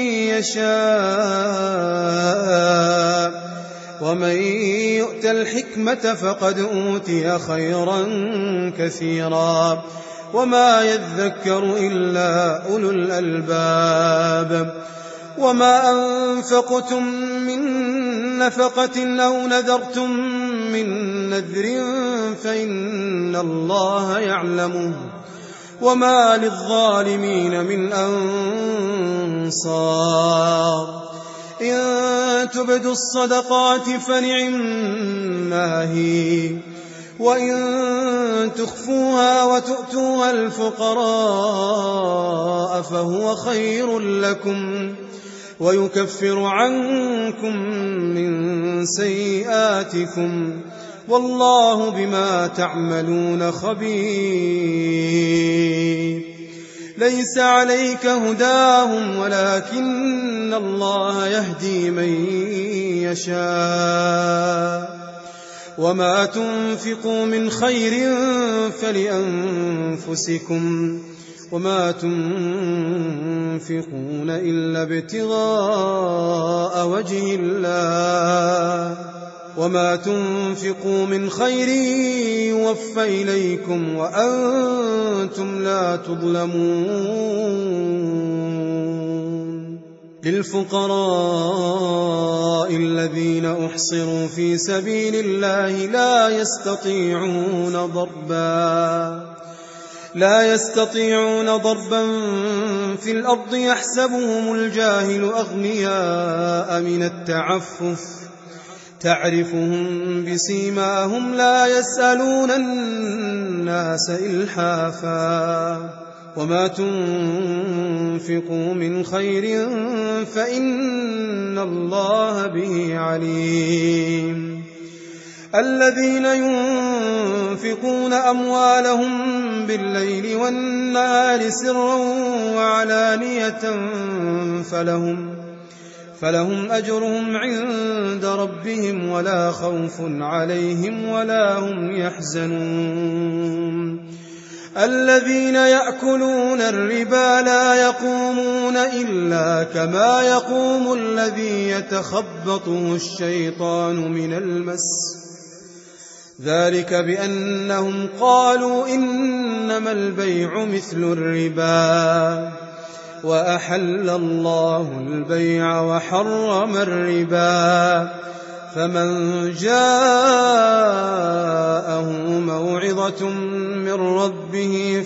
يشاء ومن يؤت الحكمة فقد أوتي خيرا كثيرا وما يذكر إلا أولو الألباب وما أنفقتم من نفقة أو نذرتم من نذر فإن الله يعلمه وما للظالمين من أنصار إن تبدوا الصدقات فنعما هي وإن تخفوها وتؤتوها الفقراء فهو خير لكم ويكفر عنكم من سيئاتكم والله بما تعملون خبير ليس عليك هداهم ولكن الله يهدي من يشاء وما تنفقوا من خير فلأنفسكم وما تنفقون إلا ابتغاء وجه الله وما تنفقوا من خير يوفى إليكم وأنتم لا تظلمون للفقراء الذين أحصروا في سبيل الله لا يستطيعون ضربا في الأرض يحسبهم الجاهل أغنياء من التعفف تعرفهم بسيماهم لا يسألون الناس إلحافا وما تنفقوا من خير فإن الله به عليم الذين ينفقون أموالهم بالليل والنهار سرا وعلانية فلهم أجرهم عند ربهم ولا خوف عليهم ولا هم يحزنون الذين يأكلون الربا لا يقومون إلا كما يقوم الذي يتخبطه الشيطان من المس ذلك بأنهم قالوا إنما البيع مثل الربا وأحل الله البيع وحرم الربا فمن جاءه موعظة من ربه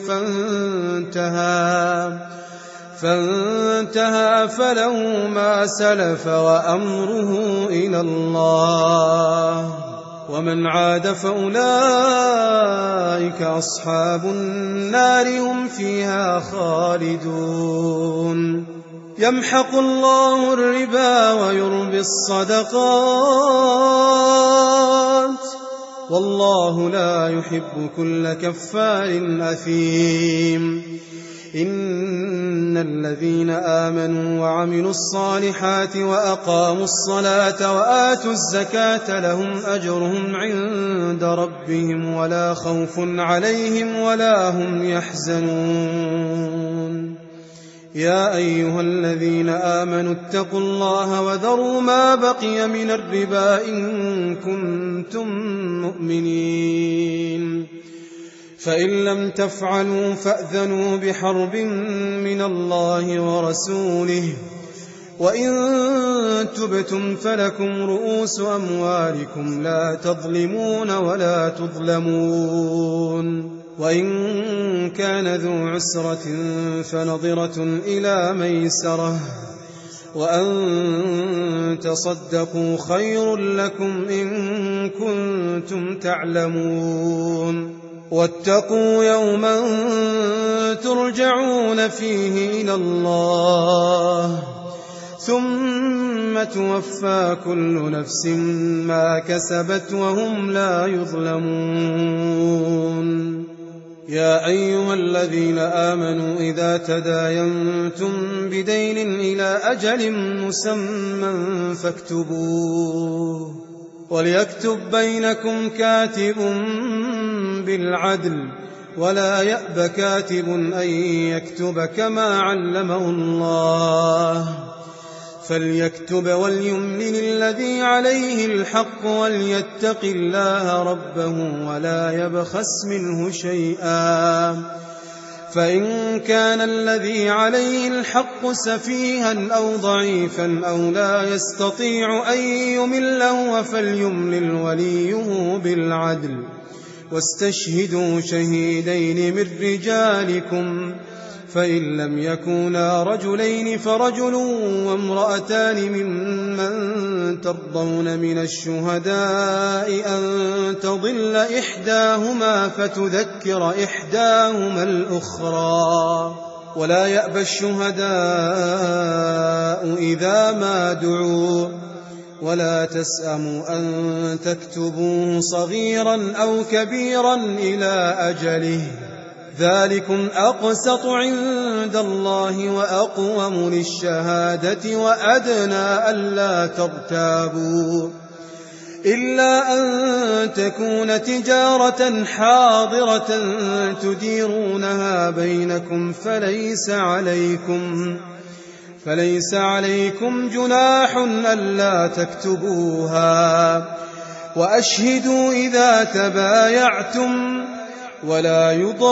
فانتهى فله ما سلف وأمره إلى الله ومن عاد فأولئك أصحاب النار هم فيها خالدون يمحق الله الربا ويربي الصدقات والله لا يحب كل كفار أثيم إن الذين آمنوا وعملوا الصالحات وأقاموا الصلاة وآتوا الزكاة لهم أجرهم عند ربهم ولا خوف عليهم ولا هم يحزنون يا أيها الذين آمنوا اتقوا الله وذروا ما بقي من الربا إن كنتم مؤمنين فإن لم تفعلوا فأذنوا بحرب من الله ورسوله وإن تبتم فلكم رؤوس أموالكم لا تظلمون ولا تظلمون وإن كان ذو عسرة فنظرة إلى ميسرة وأن تصدقوا خير لكم إن كنتم تعلمون واتقوا يوما ترجعون فيه إلى الله ثم توفى كل نفس ما كسبت وهم لا يظلمون يا أيها الذين آمنوا إذا تداينتم بدين إلى أجل مسمى فاكتبوه وليكتب بينكم كاتب بالعدل ولا يأب كاتب أن يكتب كما علمه الله فليكتب وليملل الذي عليه الحق وليتق الله ربه ولا يبخس منه شيئا فإن كان الذي عليه الحق سفيها أو ضعيفا أو لا يستطيع أن يمله فليملل وليه بالعدل واستشهدوا شهيدين من رجالكم فإن لم يكونا رجلين فرجل وامرأتان ممن ترضون من الشهداء أن تضل إحداهما فتذكر إحداهما الأخرى ولا يأبى الشهداء إذا ما دعوا ولا تسأموا أن تكتبوه صغيرا أو كبيرا إلى أجله ذلكم أقسط عند الله وأقوم للشهادة وأدنى ألا ترتابوا إلا أن تكون تجارة حاضرة تديرونها بينكم فليس عليكم جناح ألا تكتبوها وأشهدوا إذا تبايعتم ولا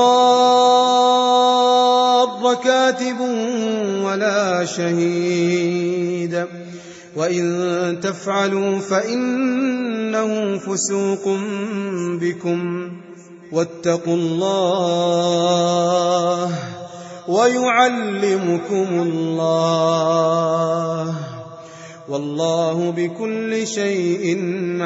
يضار كاتب ولا شهيد وإن تفعلوا فإنه فسوق بكم واتقوا الله ويعلمكم الله والله بكل شيء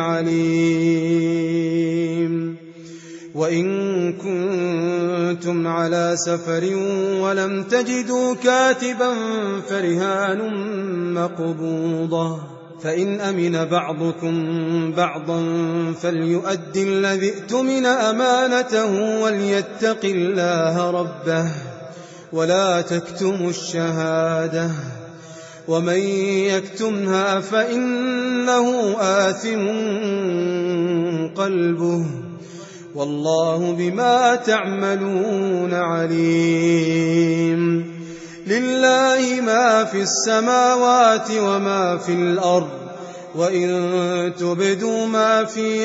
عليم وإن كنتم على سفر ولم تجدوا كاتبا فرهان مقبوضة فإن أمن بعضكم بعضا فليؤد الذي اؤتمن أمانته وليتق الله ربه ولا تكتموا الشهادة ومن يكتمها فإنه آثم قلبه والله بما تعملون عليم لله ما في السماوات وما في الأرض وإن تبدوا ما في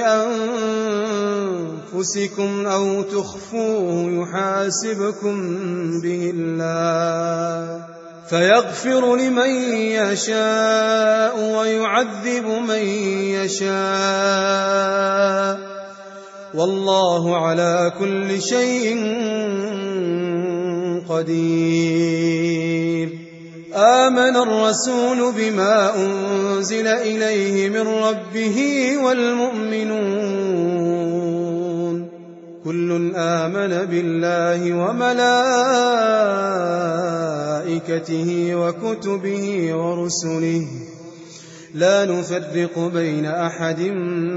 أنفسكم أو تخفوه يحاسبكم به الله فيغفر لمن يشاء ويعذب من يشاء والله على كل شيء قدير آمن الرسول بما أنزل إليه من ربه والمؤمنون كل آمن بالله وملائكته وكتبه ورسله لا نفرق بين أحد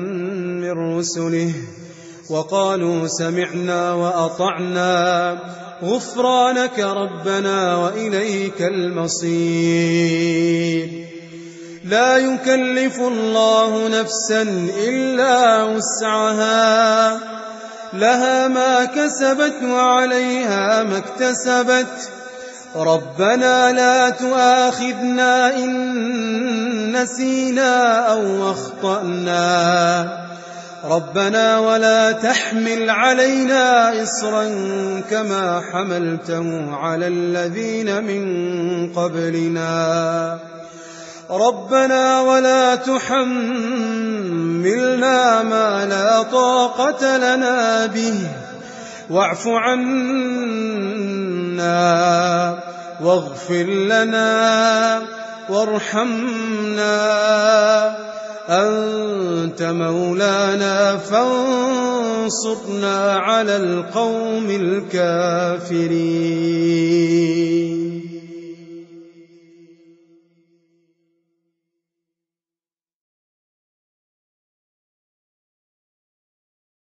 من رسله وقالوا سمعنا وأطعنا غفرانك ربنا وإليك المصير. لا يكلف الله نفسا إلا وسعها، لها ما كسبت وعليها ما اكتسبت. ربنا لا تؤاخذنا إن نسينا أو أخطأنا، ربنا ولا تحمل علينا إصرا كما حملته على الذين من قبلنا. ربنا ولا تحملنا ما لا طاقة لنا به، واعف عنا واغفر لنا وارحمنا، أنت مولانا فانصرنا على القوم الكافرين.